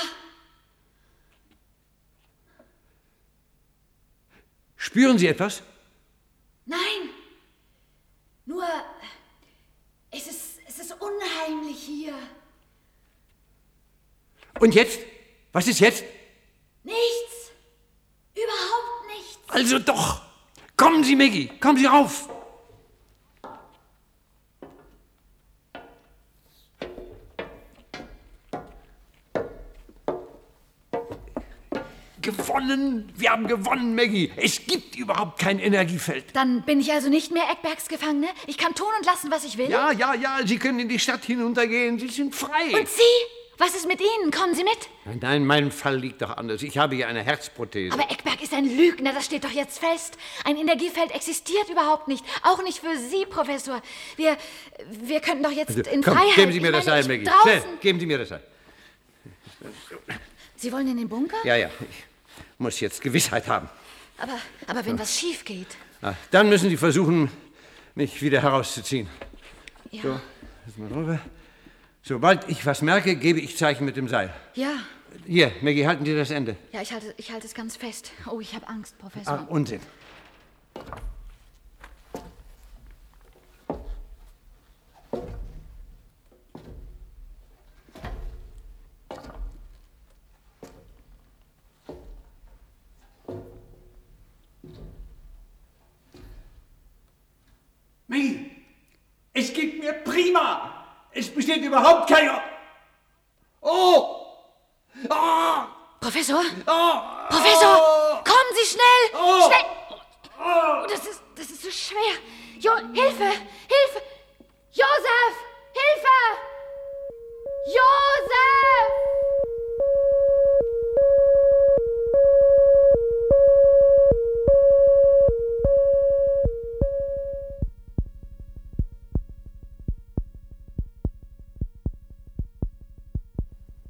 Spüren Sie etwas? Nein. Nur, es ist, es ist unheimlich hier. Und jetzt? Was ist jetzt? Nichts. Überhaupt nichts. Also doch. Kommen Sie, Maggie. Kommen Sie rauf. Gewonnen. Wir haben gewonnen, Maggie. Es gibt überhaupt kein Energiefeld. Dann bin ich also nicht mehr Eckbergs Gefangene? Ich kann tun und lassen, was ich will? Ja, ja, ja. Sie können in die Stadt hinuntergehen. Sie sind frei. Und Sie? Was ist mit Ihnen? Kommen Sie mit? Nein, nein, mein Fall liegt doch anders. Ich habe hier eine Herzprothese. Aber Eckberg ist ein Lügner, das steht doch jetzt fest. Ein Energiefeld existiert überhaupt nicht. Auch nicht für Sie, Professor. Wir, wir könnten doch jetzt Also, in komm, Freiheit... geben Sie mir ich das meine, Seil, Maggie. draußen- Schnell, geben Sie mir das Seil. Sie wollen in den Bunker? Ja, ja. Ich muss jetzt Gewissheit haben. Aber, aber wenn was schief geht... Ah, dann müssen Sie versuchen, mich wieder herauszuziehen. Ja. So, jetzt mal rüber. Sobald ich was merke, gebe ich Zeichen mit dem Seil. Ja, Hier, Maggie, halten Sie das Ende. ja, ich halte, ich halte es ganz fest. Oh, ich habe Angst, Professor. Ach, Unsinn. Maggie, es geht mir prima. Es besteht überhaupt kein... Oh! Ah! Professor? Oh! Professor, kommen Sie schnell! Oh! Schnell! Oh, das ist, das ist so schwer. Jo, Hilfe! Hilfe! Josef! Hilfe! Josef!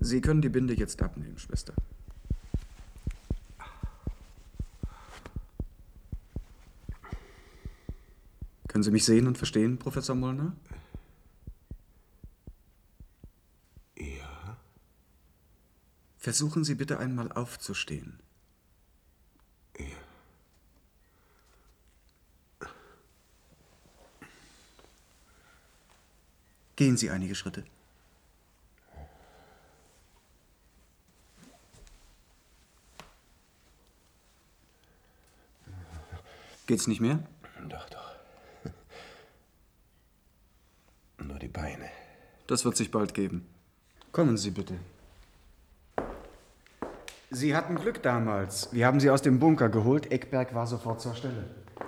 Sie können die Binde jetzt abnehmen, Schwester. Können Sie mich sehen und verstehen, Professor Molnar? Ja. Versuchen Sie bitte einmal aufzustehen. Ja. Gehen Sie einige Schritte. Geht's nicht mehr? Doch, doch. Nur die Beine. Das wird sich bald geben. Kommen Sie bitte. Sie hatten Glück damals. Wir haben Sie aus dem Bunker geholt. Eckberg war sofort zur Stelle.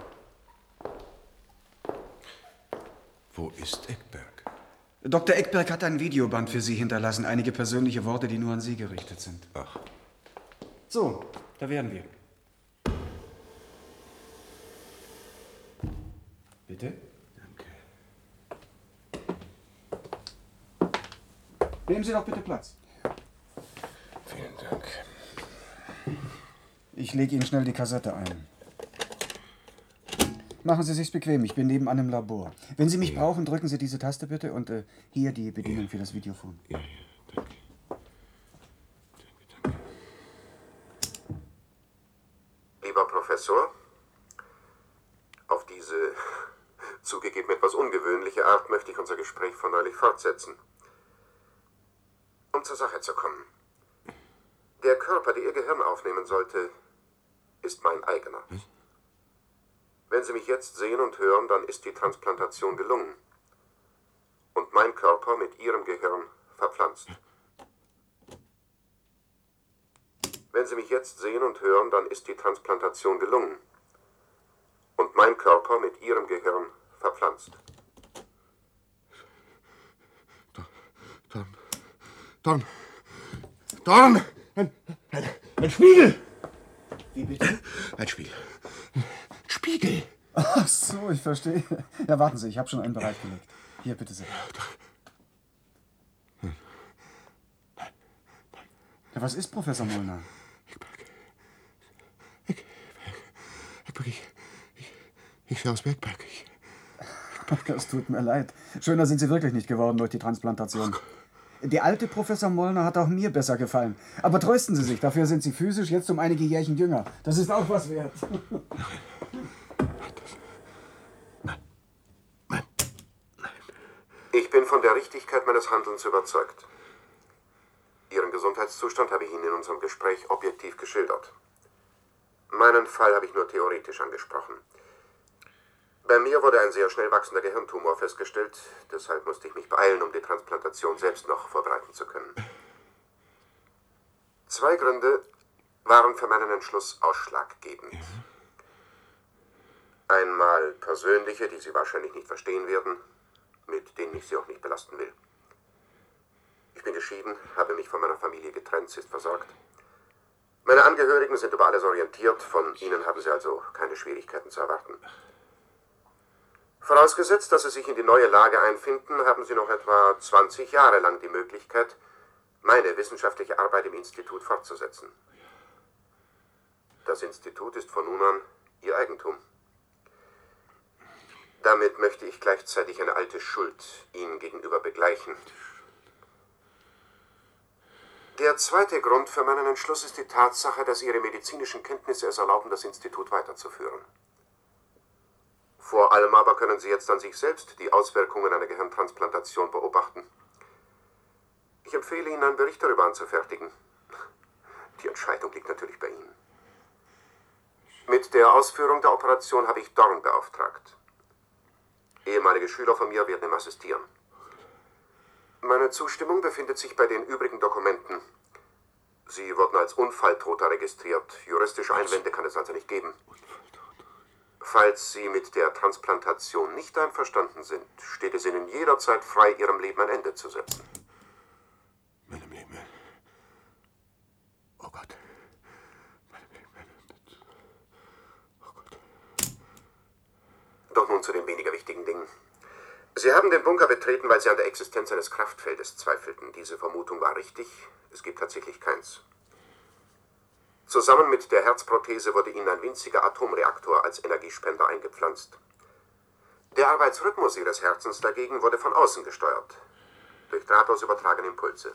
Wo ist Eckberg? Doktor Eckberg hat ein Videoband für Sie hinterlassen. Einige persönliche Worte, die nur an Sie gerichtet sind. Ach. So, da wären wir. Bitte? Danke. Nehmen Sie doch bitte Platz. Vielen Dank. Ich lege Ihnen schnell die Kassette ein. Machen Sie sich's bequem, ich bin nebenan im Labor. Wenn Sie mich ja. brauchen, drücken Sie diese Taste bitte und äh, hier die Bedienung ja. für das Videophon. Ja, ja, danke. Danke, danke. Lieber Professor, auf diese zugegeben etwas ungewöhnliche Art möchte ich unser Gespräch von neulich fortsetzen. Um zur Sache zu kommen. Der Körper, der Ihr Gehirn aufnehmen sollte, ist mein eigener. Was? Wenn Sie mich jetzt sehen und hören, dann ist die Transplantation gelungen. Und mein Körper mit Ihrem Gehirn verpflanzt. Wenn Sie mich jetzt sehen und hören, dann ist die Transplantation gelungen. Und mein Körper mit Ihrem Gehirn verpflanzt. Dorn. Dorn. Dorn! Ein, ein, ein Spiegel! Wie bitte? Ein Spiegel. Spiegel! Ach so, ich verstehe. Ja, warten Sie, ich habe schon einen bereitgelegt. Hier, bitte sehr. Ja, was ist, Professor Molnar? Eckberg. Eckberg. Eckberg, ich... Ich, ich sehe aus wie Eckberg. Ich, Eckberg, es tut mir leid. Schöner sind Sie wirklich nicht geworden durch die Transplantation. Der alte Professor Molnar hat auch mir besser gefallen. Aber trösten Sie sich, dafür sind Sie physisch jetzt um einige Jährchen jünger. Das ist auch was wert. Ich bin von der Richtigkeit meines Handelns überzeugt. Ihren Gesundheitszustand habe ich Ihnen in unserem Gespräch objektiv geschildert. Meinen Fall habe ich nur theoretisch angesprochen. Bei mir wurde ein sehr schnell wachsender Gehirntumor festgestellt, deshalb musste ich mich beeilen, um die Transplantation selbst noch vorbereiten zu können. Zwei Gründe waren für meinen Entschluss ausschlaggebend. Einmal persönliche, die Sie wahrscheinlich nicht verstehen werden, mit denen ich Sie auch nicht belasten will. Ich bin geschieden, habe mich von meiner Familie getrennt, sie ist versorgt. Meine Angehörigen sind über alles orientiert, von Ihnen haben Sie also keine Schwierigkeiten zu erwarten. Vorausgesetzt, dass Sie sich in die neue Lage einfinden, haben Sie noch etwa zwanzig Jahre lang die Möglichkeit, meine wissenschaftliche Arbeit im Institut fortzusetzen. Das Institut ist von nun an Ihr Eigentum. Damit möchte ich gleichzeitig eine alte Schuld Ihnen gegenüber begleichen. Der zweite Grund für meinen Entschluss ist die Tatsache, dass Ihre medizinischen Kenntnisse es erlauben, das Institut weiterzuführen. Vor allem aber können Sie jetzt an sich selbst die Auswirkungen einer Gehirntransplantation beobachten. Ich empfehle Ihnen, einen Bericht darüber anzufertigen. Die Entscheidung liegt natürlich bei Ihnen. Mit der Ausführung der Operation habe ich Dorn beauftragt. Ehemalige Schüler von mir werden ihm assistieren. Meine Zustimmung befindet sich bei den übrigen Dokumenten. Sie wurden als Unfalltoter registriert. Juristische Einwände kann es also nicht geben. Falls Sie mit der Transplantation nicht einverstanden sind, steht es Ihnen jederzeit frei, Ihrem Leben ein Ende zu setzen. Meinem Leben. Oh Gott. Meinem Leben. Oh Gott. Doch nun zu den weniger wichtigen Dingen. Sie haben den Bunker betreten, weil Sie an der Existenz eines Kraftfeldes zweifelten. Diese Vermutung war richtig. Es gibt tatsächlich keins. Zusammen mit der Herzprothese wurde Ihnen ein winziger Atomreaktor als Energiespender eingepflanzt. Der Arbeitsrhythmus Ihres Herzens dagegen wurde von außen gesteuert, durch drahtlos übertragene Impulse.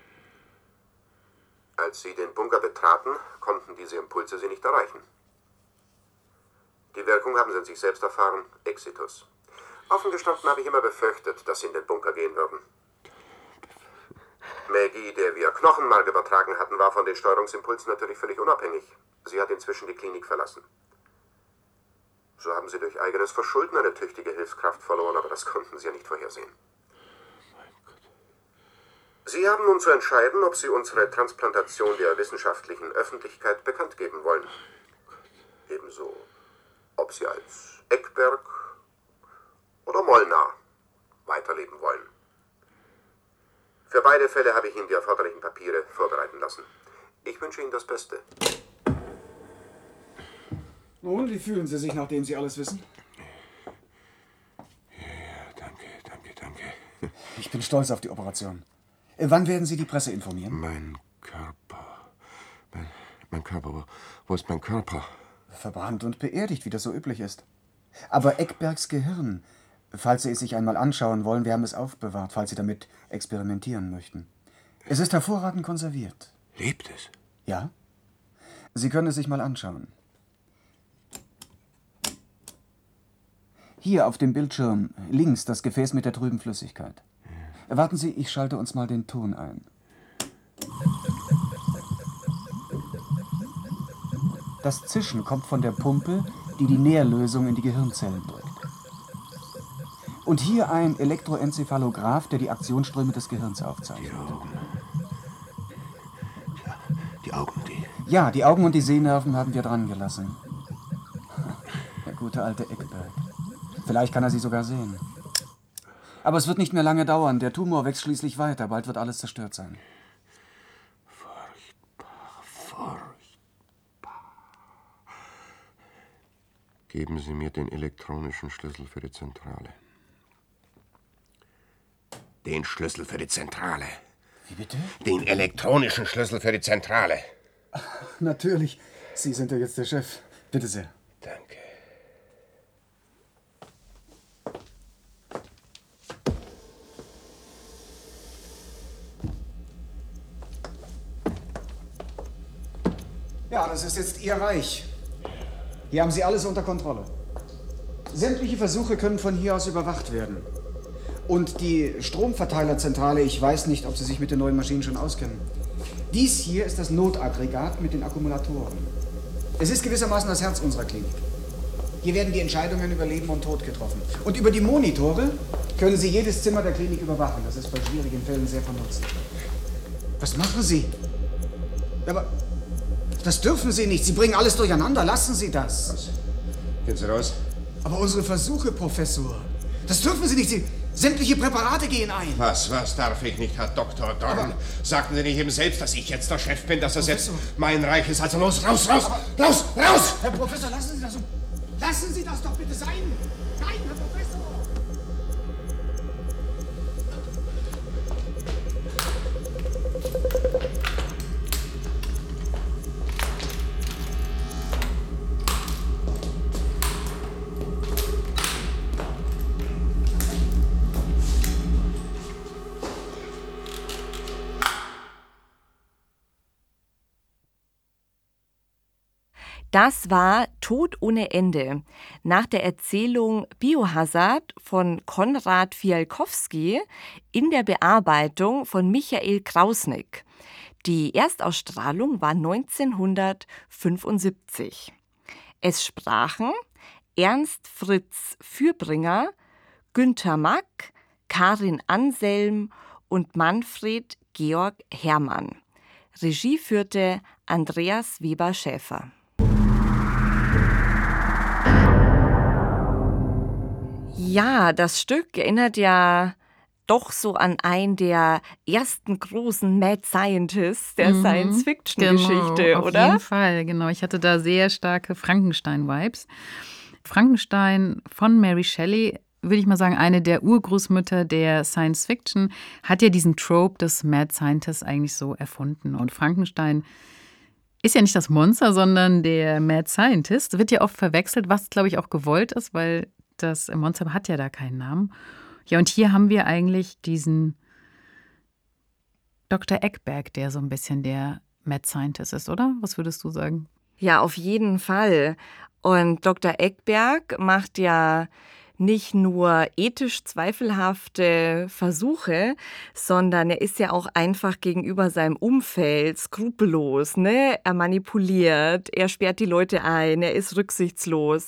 Als Sie den Bunker betraten, konnten diese Impulse Sie nicht erreichen. Die Wirkung haben Sie an sich selbst erfahren, Exitus. Offen gestanden habe ich immer befürchtet, dass Sie in den Bunker gehen würden. Maggie, der wir Knochenmark übertragen hatten, war von den Steuerungsimpulsen natürlich völlig unabhängig. Sie hat inzwischen die Klinik verlassen. So haben Sie durch eigenes Verschulden eine tüchtige Hilfskraft verloren, aber das konnten Sie ja nicht vorhersehen. Sie haben nun zu entscheiden, ob Sie unsere Transplantation der wissenschaftlichen Öffentlichkeit bekannt geben wollen. Ebenso, ob Sie als Eckberg oder Molnar weiterleben wollen. Für beide Fälle habe ich Ihnen die erforderlichen Papiere vorbereiten lassen. Ich wünsche Ihnen das Beste. Nun, wie fühlen Sie sich, nachdem Sie alles wissen? Ja, danke, danke, danke. Ich bin stolz auf die Operation. Wann werden Sie die Presse informieren? Mein Körper. Mein, mein Körper. Wo, wo ist mein Körper? Verbrannt und beerdigt, wie das so üblich ist. Aber Eckbergs Gehirn, falls Sie es sich einmal anschauen wollen, wir haben es aufbewahrt, falls Sie damit experimentieren möchten. Es ist hervorragend konserviert. Lebt es? Ja. Sie können es sich mal anschauen. Hier auf dem Bildschirm, links das Gefäß mit der trüben Flüssigkeit. Warten Sie, ich schalte uns mal den Ton ein. Das Zischen kommt von der Pumpe, die die Nährlösung in die Gehirnzellen drückt. Und hier ein Elektroencephalograph, der die Aktionsströme des Gehirns aufzeichnet. Die Augen. Die Augen, die... Ja, die Augen und die Sehnerven haben wir dran gelassen. Der gute alte Eckberg. Vielleicht kann er sie sogar sehen. Aber es wird nicht mehr lange dauern. Der Tumor wächst schließlich weiter. Bald wird alles zerstört sein. Furchtbar, furchtbar. Geben Sie mir den elektronischen Schlüssel für die Zentrale. Den Schlüssel für die Zentrale. Wie bitte? Den elektronischen Schlüssel für die Zentrale. Ach, natürlich. Sie sind ja jetzt der Chef. Bitte sehr. Danke. Ja, das ist jetzt Ihr Reich. Hier haben Sie alles unter Kontrolle. Sämtliche Versuche können von hier aus überwacht werden. Und die Stromverteilerzentrale, ich weiß nicht, ob Sie sich mit den neuen Maschinen schon auskennen. Dies hier ist das Notaggregat mit den Akkumulatoren. Es ist gewissermaßen das Herz unserer Klinik. Hier werden die Entscheidungen über Leben und Tod getroffen. Und über die Monitore können Sie jedes Zimmer der Klinik überwachen. Das ist bei schwierigen Fällen sehr von Nutzen. Was machen Sie? Aber das dürfen Sie nicht. Sie bringen alles durcheinander. Lassen Sie das. Was? Gehen Sie raus. Aber unsere Versuche, Professor, das dürfen Sie nicht. Sie, sämtliche Präparate gehen ein. Was, was darf ich nicht, Herr Doktor Dorn? Aber Sagten Sie nicht eben selbst, dass ich jetzt der Chef bin, dass das jetzt Professor. mein Reich ist? Also los, raus, raus, Aber- raus, raus! Herr Professor, lassen Sie das. Lassen Sie das doch bitte sein. Nein, Herr Professor. Das war Tod ohne Ende nach der Erzählung Biohazard von Konrad Fialkowski in der Bearbeitung von Michael Krausnick. Die Erstausstrahlung war neunzehnhundertfünfundsiebzig. Es sprachen Ernst Fritz Fürbringer, Günter Mack, Karin Anselm und Manfred Georg Herrmann. Regie führte Andreas Weber-Schäfer. Ja, das Stück erinnert ja doch so an einen der ersten großen Mad Scientists der Mhm, Science-Fiction-Geschichte, genau, auf oder? jeden Fall, genau. Ich hatte da sehr starke Frankenstein-Vibes. Frankenstein von Mary Shelley würde ich mal sagen, eine der Urgroßmütter der Science Fiction, hat ja diesen Trope des Mad Scientists eigentlich so erfunden. Und Frankenstein ist ja nicht das Monster, sondern der Mad Scientist. Wird ja oft verwechselt, was, glaube ich, auch gewollt ist, weil das Monster hat ja da keinen Namen. Ja, und hier haben wir eigentlich diesen Doktor Eckberg, der so ein bisschen der Mad Scientist ist, oder? Was würdest du sagen? Ja, auf jeden Fall. Und Doktor Eckberg macht ja nicht nur ethisch zweifelhafte Versuche, sondern er ist ja auch einfach gegenüber seinem Umfeld skrupellos, ne? Er manipuliert, er sperrt die Leute ein, er ist rücksichtslos.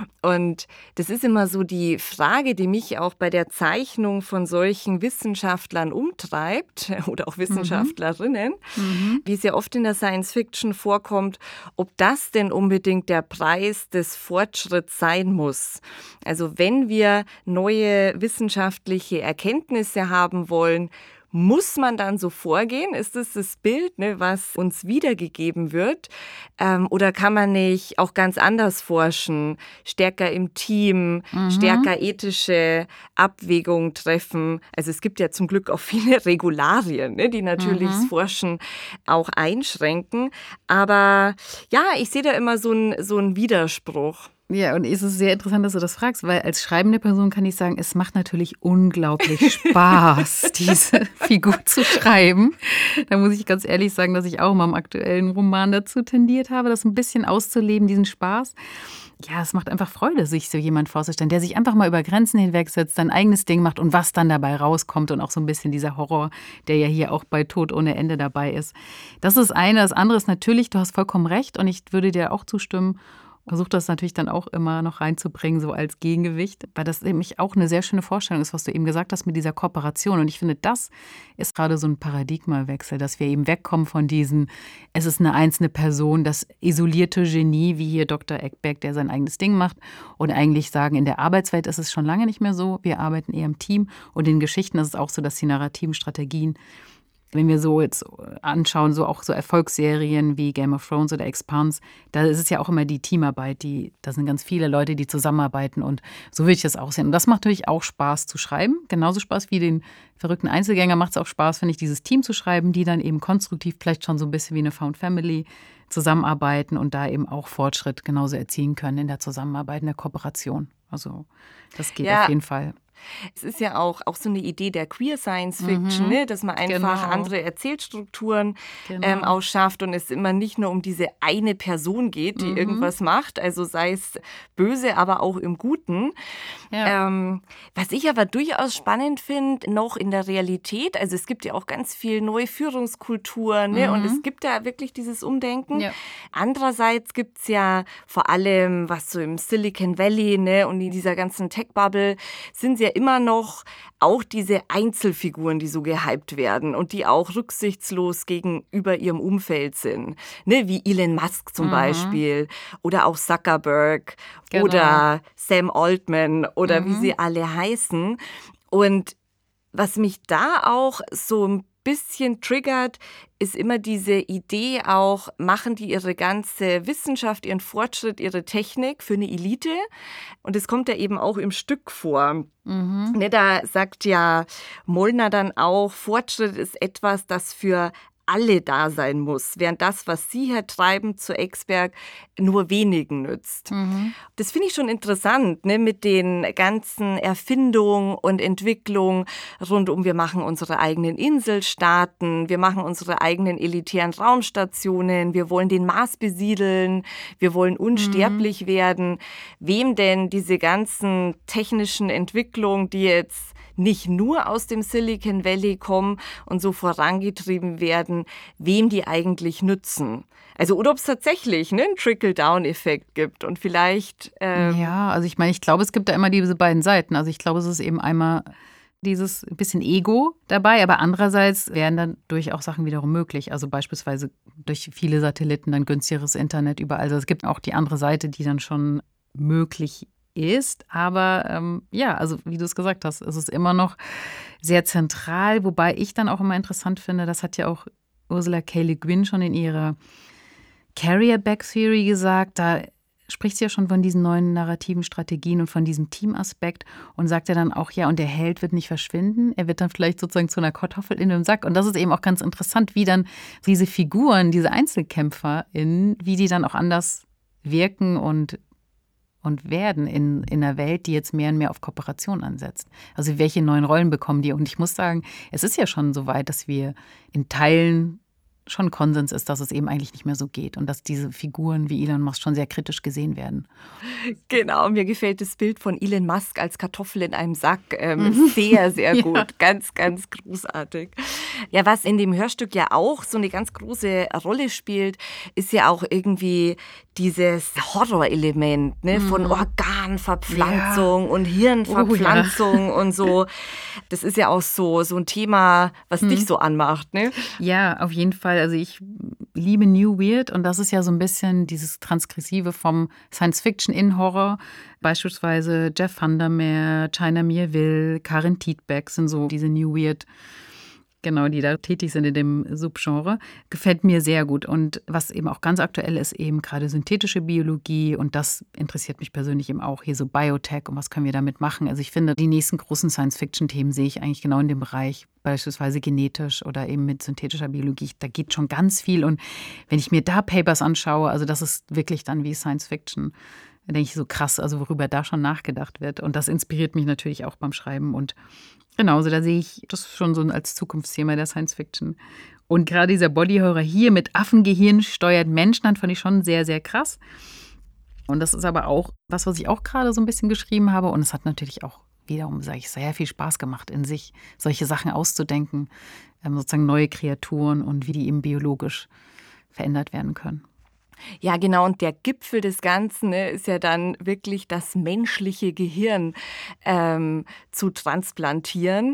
Und das ist immer so die Frage, die mich auch bei der Zeichnung von solchen Wissenschaftlern umtreibt oder auch Wissenschaftlerinnen, mhm. wie es ja oft in der Science Fiction vorkommt, ob das denn unbedingt der Preis des Fortschritts sein muss. Also wenn Wenn wir neue wissenschaftliche Erkenntnisse haben wollen, muss man dann so vorgehen? Ist das das Bild, ne, was uns wiedergegeben wird? Ähm, oder kann man nicht auch ganz anders forschen, stärker im Team, mhm. stärker ethische Abwägungen treffen? Also es gibt ja zum Glück auch viele Regularien, ne, die natürlich mhm. das Forschen auch einschränken. Aber ja, ich sehe da immer so einen so einen Widerspruch. Ja, und es ist sehr interessant, dass du das fragst, weil als schreibende Person kann ich sagen, es macht natürlich unglaublich Spaß, diese Figur zu schreiben. Da muss ich ganz ehrlich sagen, dass ich auch mal im aktuellen Roman dazu tendiert habe, das ein bisschen auszuleben, diesen Spaß. Ja, es macht einfach Freude, sich so jemand vorzustellen, der sich einfach mal über Grenzen hinwegsetzt, sein eigenes Ding macht und was dann dabei rauskommt und auch so ein bisschen dieser Horror, der ja hier auch bei Tod ohne Ende dabei ist. Das ist eine. Das andere ist natürlich, du hast vollkommen recht und ich würde dir auch zustimmen, versuche das natürlich dann auch immer noch reinzubringen, so als Gegengewicht, weil das nämlich auch eine sehr schöne Vorstellung ist, was du eben gesagt hast mit dieser Kooperation. Und ich finde, das ist gerade so ein Paradigmawechsel, dass wir eben wegkommen von diesen, es ist eine einzelne Person, das isolierte Genie, wie hier Doktor Eckberg, der sein eigenes Ding macht. Und eigentlich sagen, in der Arbeitswelt ist es schon lange nicht mehr so. Wir arbeiten eher im Team. Und in Geschichten ist es auch so, dass die narrativen Strategien, wenn wir so jetzt anschauen, so auch so Erfolgsserien wie Game of Thrones oder Expanse, da ist es ja auch immer die Teamarbeit, die, da sind ganz viele Leute, die zusammenarbeiten und so will ich das auch sehen. Und das macht natürlich auch Spaß zu schreiben, genauso Spaß wie den verrückten Einzelgänger macht es auch Spaß, finde ich, dieses Team zu schreiben, die dann eben konstruktiv vielleicht schon so ein bisschen wie eine Found Family zusammenarbeiten und da eben auch Fortschritt genauso erzielen können in der Zusammenarbeit, in der Kooperation. Also das geht ja auf jeden Fall. Es ist ja auch, auch so eine Idee der Queer Science Fiction, mhm. ne? Dass man einfach genau. andere Erzählstrukturen genau. ähm, ausschafft und es immer nicht nur um diese eine Person geht, die mhm. irgendwas macht, also sei es böse, aber auch im Guten. Ja. Ähm, was ich aber durchaus spannend finde, noch in der Realität, also es gibt ja auch ganz viel neue Führungskultur, ne? Mhm. Und es gibt ja wirklich dieses Umdenken. Ja. Andererseits gibt es ja vor allem, was so im Silicon Valley, ne? Und in dieser ganzen Tech-Bubble sind sie ja immer noch auch diese Einzelfiguren, die so gehypt werden und die auch rücksichtslos gegenüber ihrem Umfeld sind. Ne, wie Elon Musk zum mhm. Beispiel oder auch Zuckerberg genau. oder Sam Altman oder mhm. wie sie alle heißen. Und was mich da auch so ein bisschen triggert, ist immer diese Idee auch, machen die ihre ganze Wissenschaft, ihren Fortschritt, ihre Technik für eine Elite? Und es kommt ja eben auch im Stück vor. Mhm. Ne, da sagt ja Molnar dann auch, Fortschritt ist etwas, das für alle da sein muss, während das, was Sie hier treiben zu Eckberg, nur wenigen nützt. Mhm. Das finde ich schon interessant, ne, mit den ganzen Erfindungen und Entwicklungen rund um, wir machen unsere eigenen Inselstaaten, wir machen unsere eigenen elitären Raumstationen, wir wollen den Mars besiedeln, wir wollen unsterblich mhm. werden. Wem denn diese ganzen technischen Entwicklungen, die jetzt nicht nur aus dem Silicon Valley kommen und so vorangetrieben werden, wem die eigentlich nützen. Also oder ob es tatsächlich ne, einen Trickle-Down-Effekt gibt und vielleicht... Ähm ja, also ich meine, ich glaube, es gibt da immer diese beiden Seiten. Also ich glaube, es ist eben einmal dieses bisschen Ego dabei, aber andererseits wären dann durchaus Sachen wiederum möglich. Also beispielsweise durch viele Satelliten dann günstigeres Internet überall. Also es gibt auch die andere Seite, die dann schon möglich ist. ist, aber ähm, ja, also wie du es gesagt hast, es ist immer noch sehr zentral, wobei ich dann auch immer interessant finde, das hat ja auch Ursula K. Le Guin schon in ihrer Carrier-Bag Theory gesagt, da spricht sie ja schon von diesen neuen narrativen Strategien und von diesem Teamaspekt und sagt ja dann auch, ja, und der Held wird nicht verschwinden, er wird dann vielleicht sozusagen zu einer Kartoffel in einem Sack. Und das ist eben auch ganz interessant, wie dann diese Figuren, diese EinzelkämpferInnen, wie die dann auch anders wirken und, und werden in, in einer Welt, die jetzt mehr und mehr auf Kooperation ansetzt. Also welche neuen Rollen bekommen die? Und ich muss sagen, es ist ja schon so weit, dass wir in Teilen schon Konsens ist, dass es eben eigentlich nicht mehr so geht und dass diese Figuren wie Elon Musk schon sehr kritisch gesehen werden. Genau, mir gefällt das Bild von Elon Musk als Kartoffel in einem Sack ähm, sehr, sehr gut. Ja. Ganz, ganz großartig. Ja, was in dem Hörstück ja auch so eine ganz große Rolle spielt, ist ja auch irgendwie dieses Horrorelement, ne, von Organverpflanzung ja. und Hirnverpflanzung oh, ja. und so. Das ist ja auch so, so ein Thema, was hm. dich so anmacht, ne? Ja, auf jeden Fall. Also ich liebe New Weird und das ist ja so ein bisschen dieses Transgressive vom Science-Fiction in Horror. Beispielsweise Jeff Vandermeer, China Miéville, Karin Tietbeck sind so diese New Weird, genau, die da tätig sind in dem Subgenre. Gefällt mir sehr gut. Und was eben auch ganz aktuell ist, eben gerade synthetische Biologie. Und das interessiert mich persönlich eben auch. Hier so Biotech und was können wir damit machen. Also ich finde, die nächsten großen Science-Fiction-Themen sehe ich eigentlich genau in dem Bereich. Beispielsweise genetisch oder eben mit synthetischer Biologie. Da geht schon ganz viel. Und wenn ich mir da Papers anschaue, also das ist wirklich dann wie Science-Fiction. Da denke ich so krass, also worüber da schon nachgedacht wird. Und das inspiriert mich natürlich auch beim Schreiben. Und genauso, da sehe ich das schon so als Zukunftsthema der Science-Fiction. Und gerade dieser Bodyhorror hier mit Affengehirn steuert Menschen, dann fand ich schon sehr, sehr krass. Und das ist aber auch was, was ich auch gerade so ein bisschen geschrieben habe. Und es hat natürlich auch wiederum, sage ich, sehr viel Spaß gemacht, in sich solche Sachen auszudenken. Sozusagen neue Kreaturen und wie die eben biologisch verändert werden können. Ja, genau. Und der Gipfel des Ganzen, ne, ist ja dann wirklich das menschliche Gehirn ähm, zu transplantieren.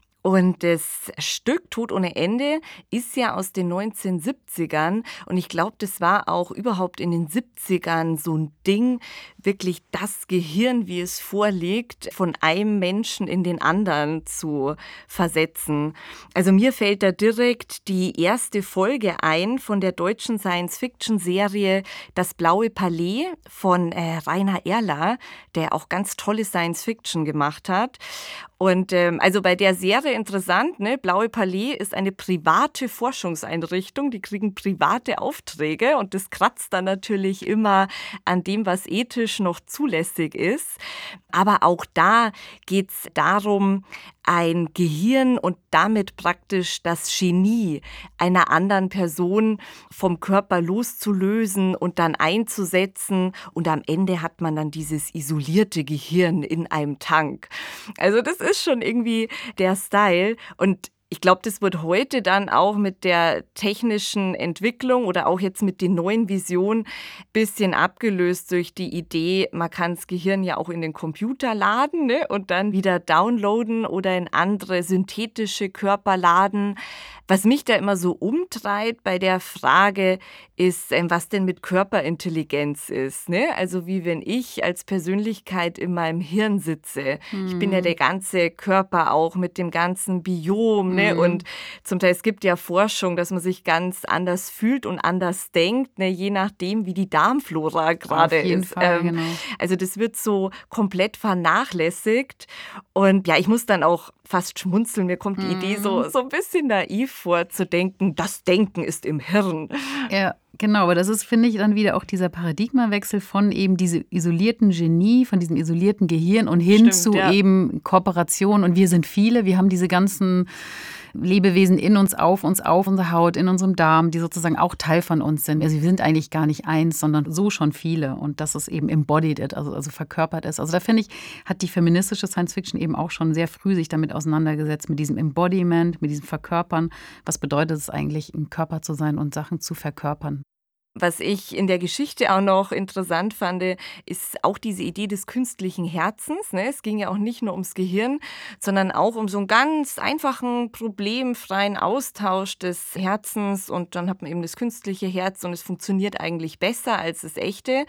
Und das Stück Tod ohne Ende ist ja aus den neunzehnhundertsiebzigern. Und ich glaube, das war auch überhaupt in den siebzigern so ein Ding, wirklich das Gehirn, wie es vorliegt, von einem Menschen in den anderen zu versetzen. Also mir fällt da direkt die erste Folge ein von der deutschen Science-Fiction-Serie Das Blaue Palais von äh, Rainer Erler, der auch ganz tolle Science-Fiction gemacht hat. Und ähm, also bei der Serie interessant, ne? Blaue Palais ist eine private Forschungseinrichtung, die kriegen private Aufträge und das kratzt dann natürlich immer an dem, was ethisch noch zulässig ist. Aber auch da geht es darum, ein Gehirn und damit praktisch das Genie einer anderen Person vom Körper loszulösen und dann einzusetzen. Und am Ende hat man dann dieses isolierte Gehirn in einem Tank. Also das ist schon irgendwie der Style. Und ich glaube, das wird heute dann auch mit der technischen Entwicklung oder auch jetzt mit den neuen Visionen ein bisschen abgelöst durch die Idee, man kann das Gehirn ja auch in den Computer laden, ne, und dann wieder downloaden oder in andere synthetische Körper laden. Was mich da immer so umtreibt bei der Frage ist, was denn mit Körperintelligenz ist. Ne? Also wie wenn ich als Persönlichkeit in meinem Hirn sitze. Mhm. Ich bin ja der ganze Körper auch mit dem ganzen Biom. Ne? Mhm. Und zum Teil, es gibt ja Forschung, dass man sich ganz anders fühlt und anders denkt, ne? Je nachdem, wie die Darmflora gerade ist. Auf jeden Fall, ähm, genau. Also das wird so komplett vernachlässigt. Und ja, ich muss dann auch fast schmunzeln. Mir kommt die mhm. Idee so, so ein bisschen naiv vor, zu denken, das Denken ist im Hirn. Ja, genau. Aber das ist, finde ich, dann wieder auch dieser Paradigmawechsel von eben diesem isolierten Genie, von diesem isolierten Gehirn und hin Stimmt, zu ja. eben Kooperation. Und wir sind viele. Wir haben diese ganzen Lebewesen in uns, auf uns, auf unserer Haut, in unserem Darm, die sozusagen auch Teil von uns sind. Also wir sind eigentlich gar nicht eins, sondern so schon viele. Und dass es eben embodied ist, also, also verkörpert ist. Also da finde ich, hat die feministische Science-Fiction eben auch schon sehr früh sich damit auseinandergesetzt, mit diesem Embodiment, mit diesem Verkörpern. Was bedeutet es eigentlich, ein Körper zu sein und Sachen zu verkörpern? Was ich in der Geschichte auch noch interessant fand, ist auch diese Idee des künstlichen Herzens. Ne? Es ging ja auch nicht nur ums Gehirn, sondern auch um so einen ganz einfachen, problemfreien Austausch des Herzens. Und dann hat man eben das künstliche Herz und es funktioniert eigentlich besser als das echte.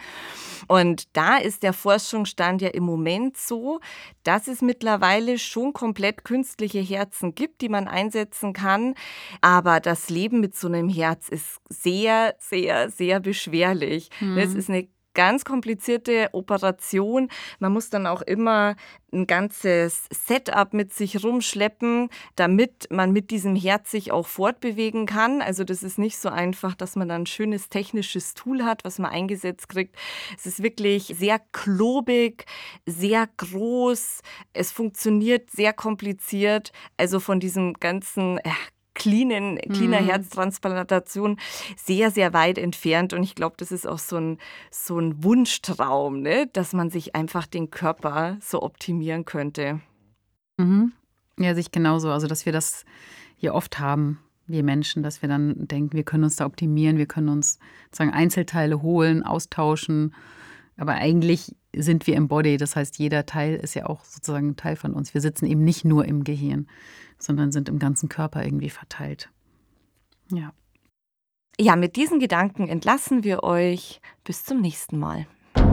Und da ist der Forschungsstand ja im Moment so, dass es mittlerweile schon komplett künstliche Herzen gibt, die man einsetzen kann. Aber das Leben mit so einem Herz ist sehr, sehr, sehr beschwerlich. Mhm. Es ist eine ganz komplizierte Operation. Man muss dann auch immer ein ganzes Setup mit sich rumschleppen, damit man mit diesem Herz sich auch fortbewegen kann. Also das ist nicht so einfach, dass man dann ein schönes technisches Tool hat, was man eingesetzt kriegt. Es ist wirklich sehr klobig, sehr groß. Es funktioniert sehr kompliziert. Also von diesem ganzen äh, cleanen, cleaner mhm. Herztransplantation sehr, sehr weit entfernt. Und ich glaube, das ist auch so ein, so ein Wunschtraum, ne? Dass man sich einfach den Körper so optimieren könnte. Mhm. Ja, sich genauso. Also, dass wir das hier oft haben, wir Menschen, dass wir dann denken, wir können uns da optimieren, wir können uns sozusagen Einzelteile holen, austauschen. Aber eigentlich sind wir im Body. Das heißt, jeder Teil ist ja auch sozusagen ein Teil von uns. Wir sitzen eben nicht nur im Gehirn, sondern sind im ganzen Körper irgendwie verteilt. Ja. Ja, mit diesen Gedanken entlassen wir euch. Bis zum nächsten Mal.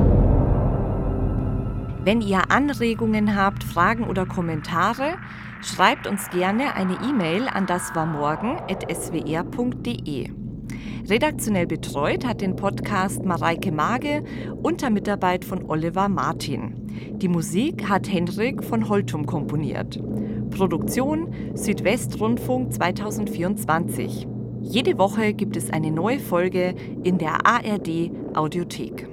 Wenn ihr Anregungen habt, Fragen oder Kommentare, schreibt uns gerne eine E-Mail an daswarmorgen at s w r punkt d e. Redaktionell betreut hat den Podcast Mareike Mage unter Mitarbeit von Oliver Martin. Die Musik hat Henrik von Holtum komponiert. Produktion Südwestrundfunk zweitausendvierundzwanzig. Jede Woche gibt es eine neue Folge in der A R D Audiothek.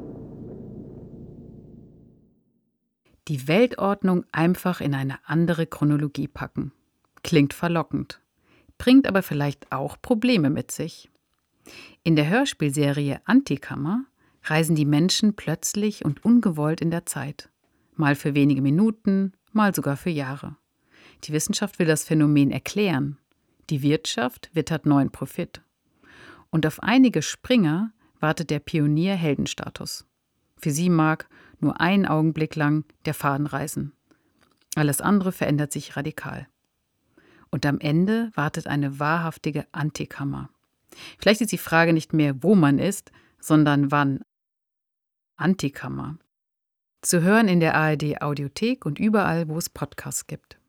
Die Weltordnung einfach in eine andere Chronologie packen. Klingt verlockend, bringt aber vielleicht auch Probleme mit sich. In der Hörspielserie Antikammer reisen die Menschen plötzlich und ungewollt in der Zeit. Mal für wenige Minuten, mal sogar für Jahre. Die Wissenschaft will das Phänomen erklären. Die Wirtschaft wittert neuen Profit. Und auf einige Springer wartet der Pionier-Heldenstatus. Für sie mag nur einen Augenblick lang der Faden reißen. Alles andere verändert sich radikal. Und am Ende wartet eine wahrhaftige Antikammer. Vielleicht ist die Frage nicht mehr, wo man ist, sondern wann. Antikammer. Zu hören in der A R D Audiothek und überall, wo es Podcasts gibt.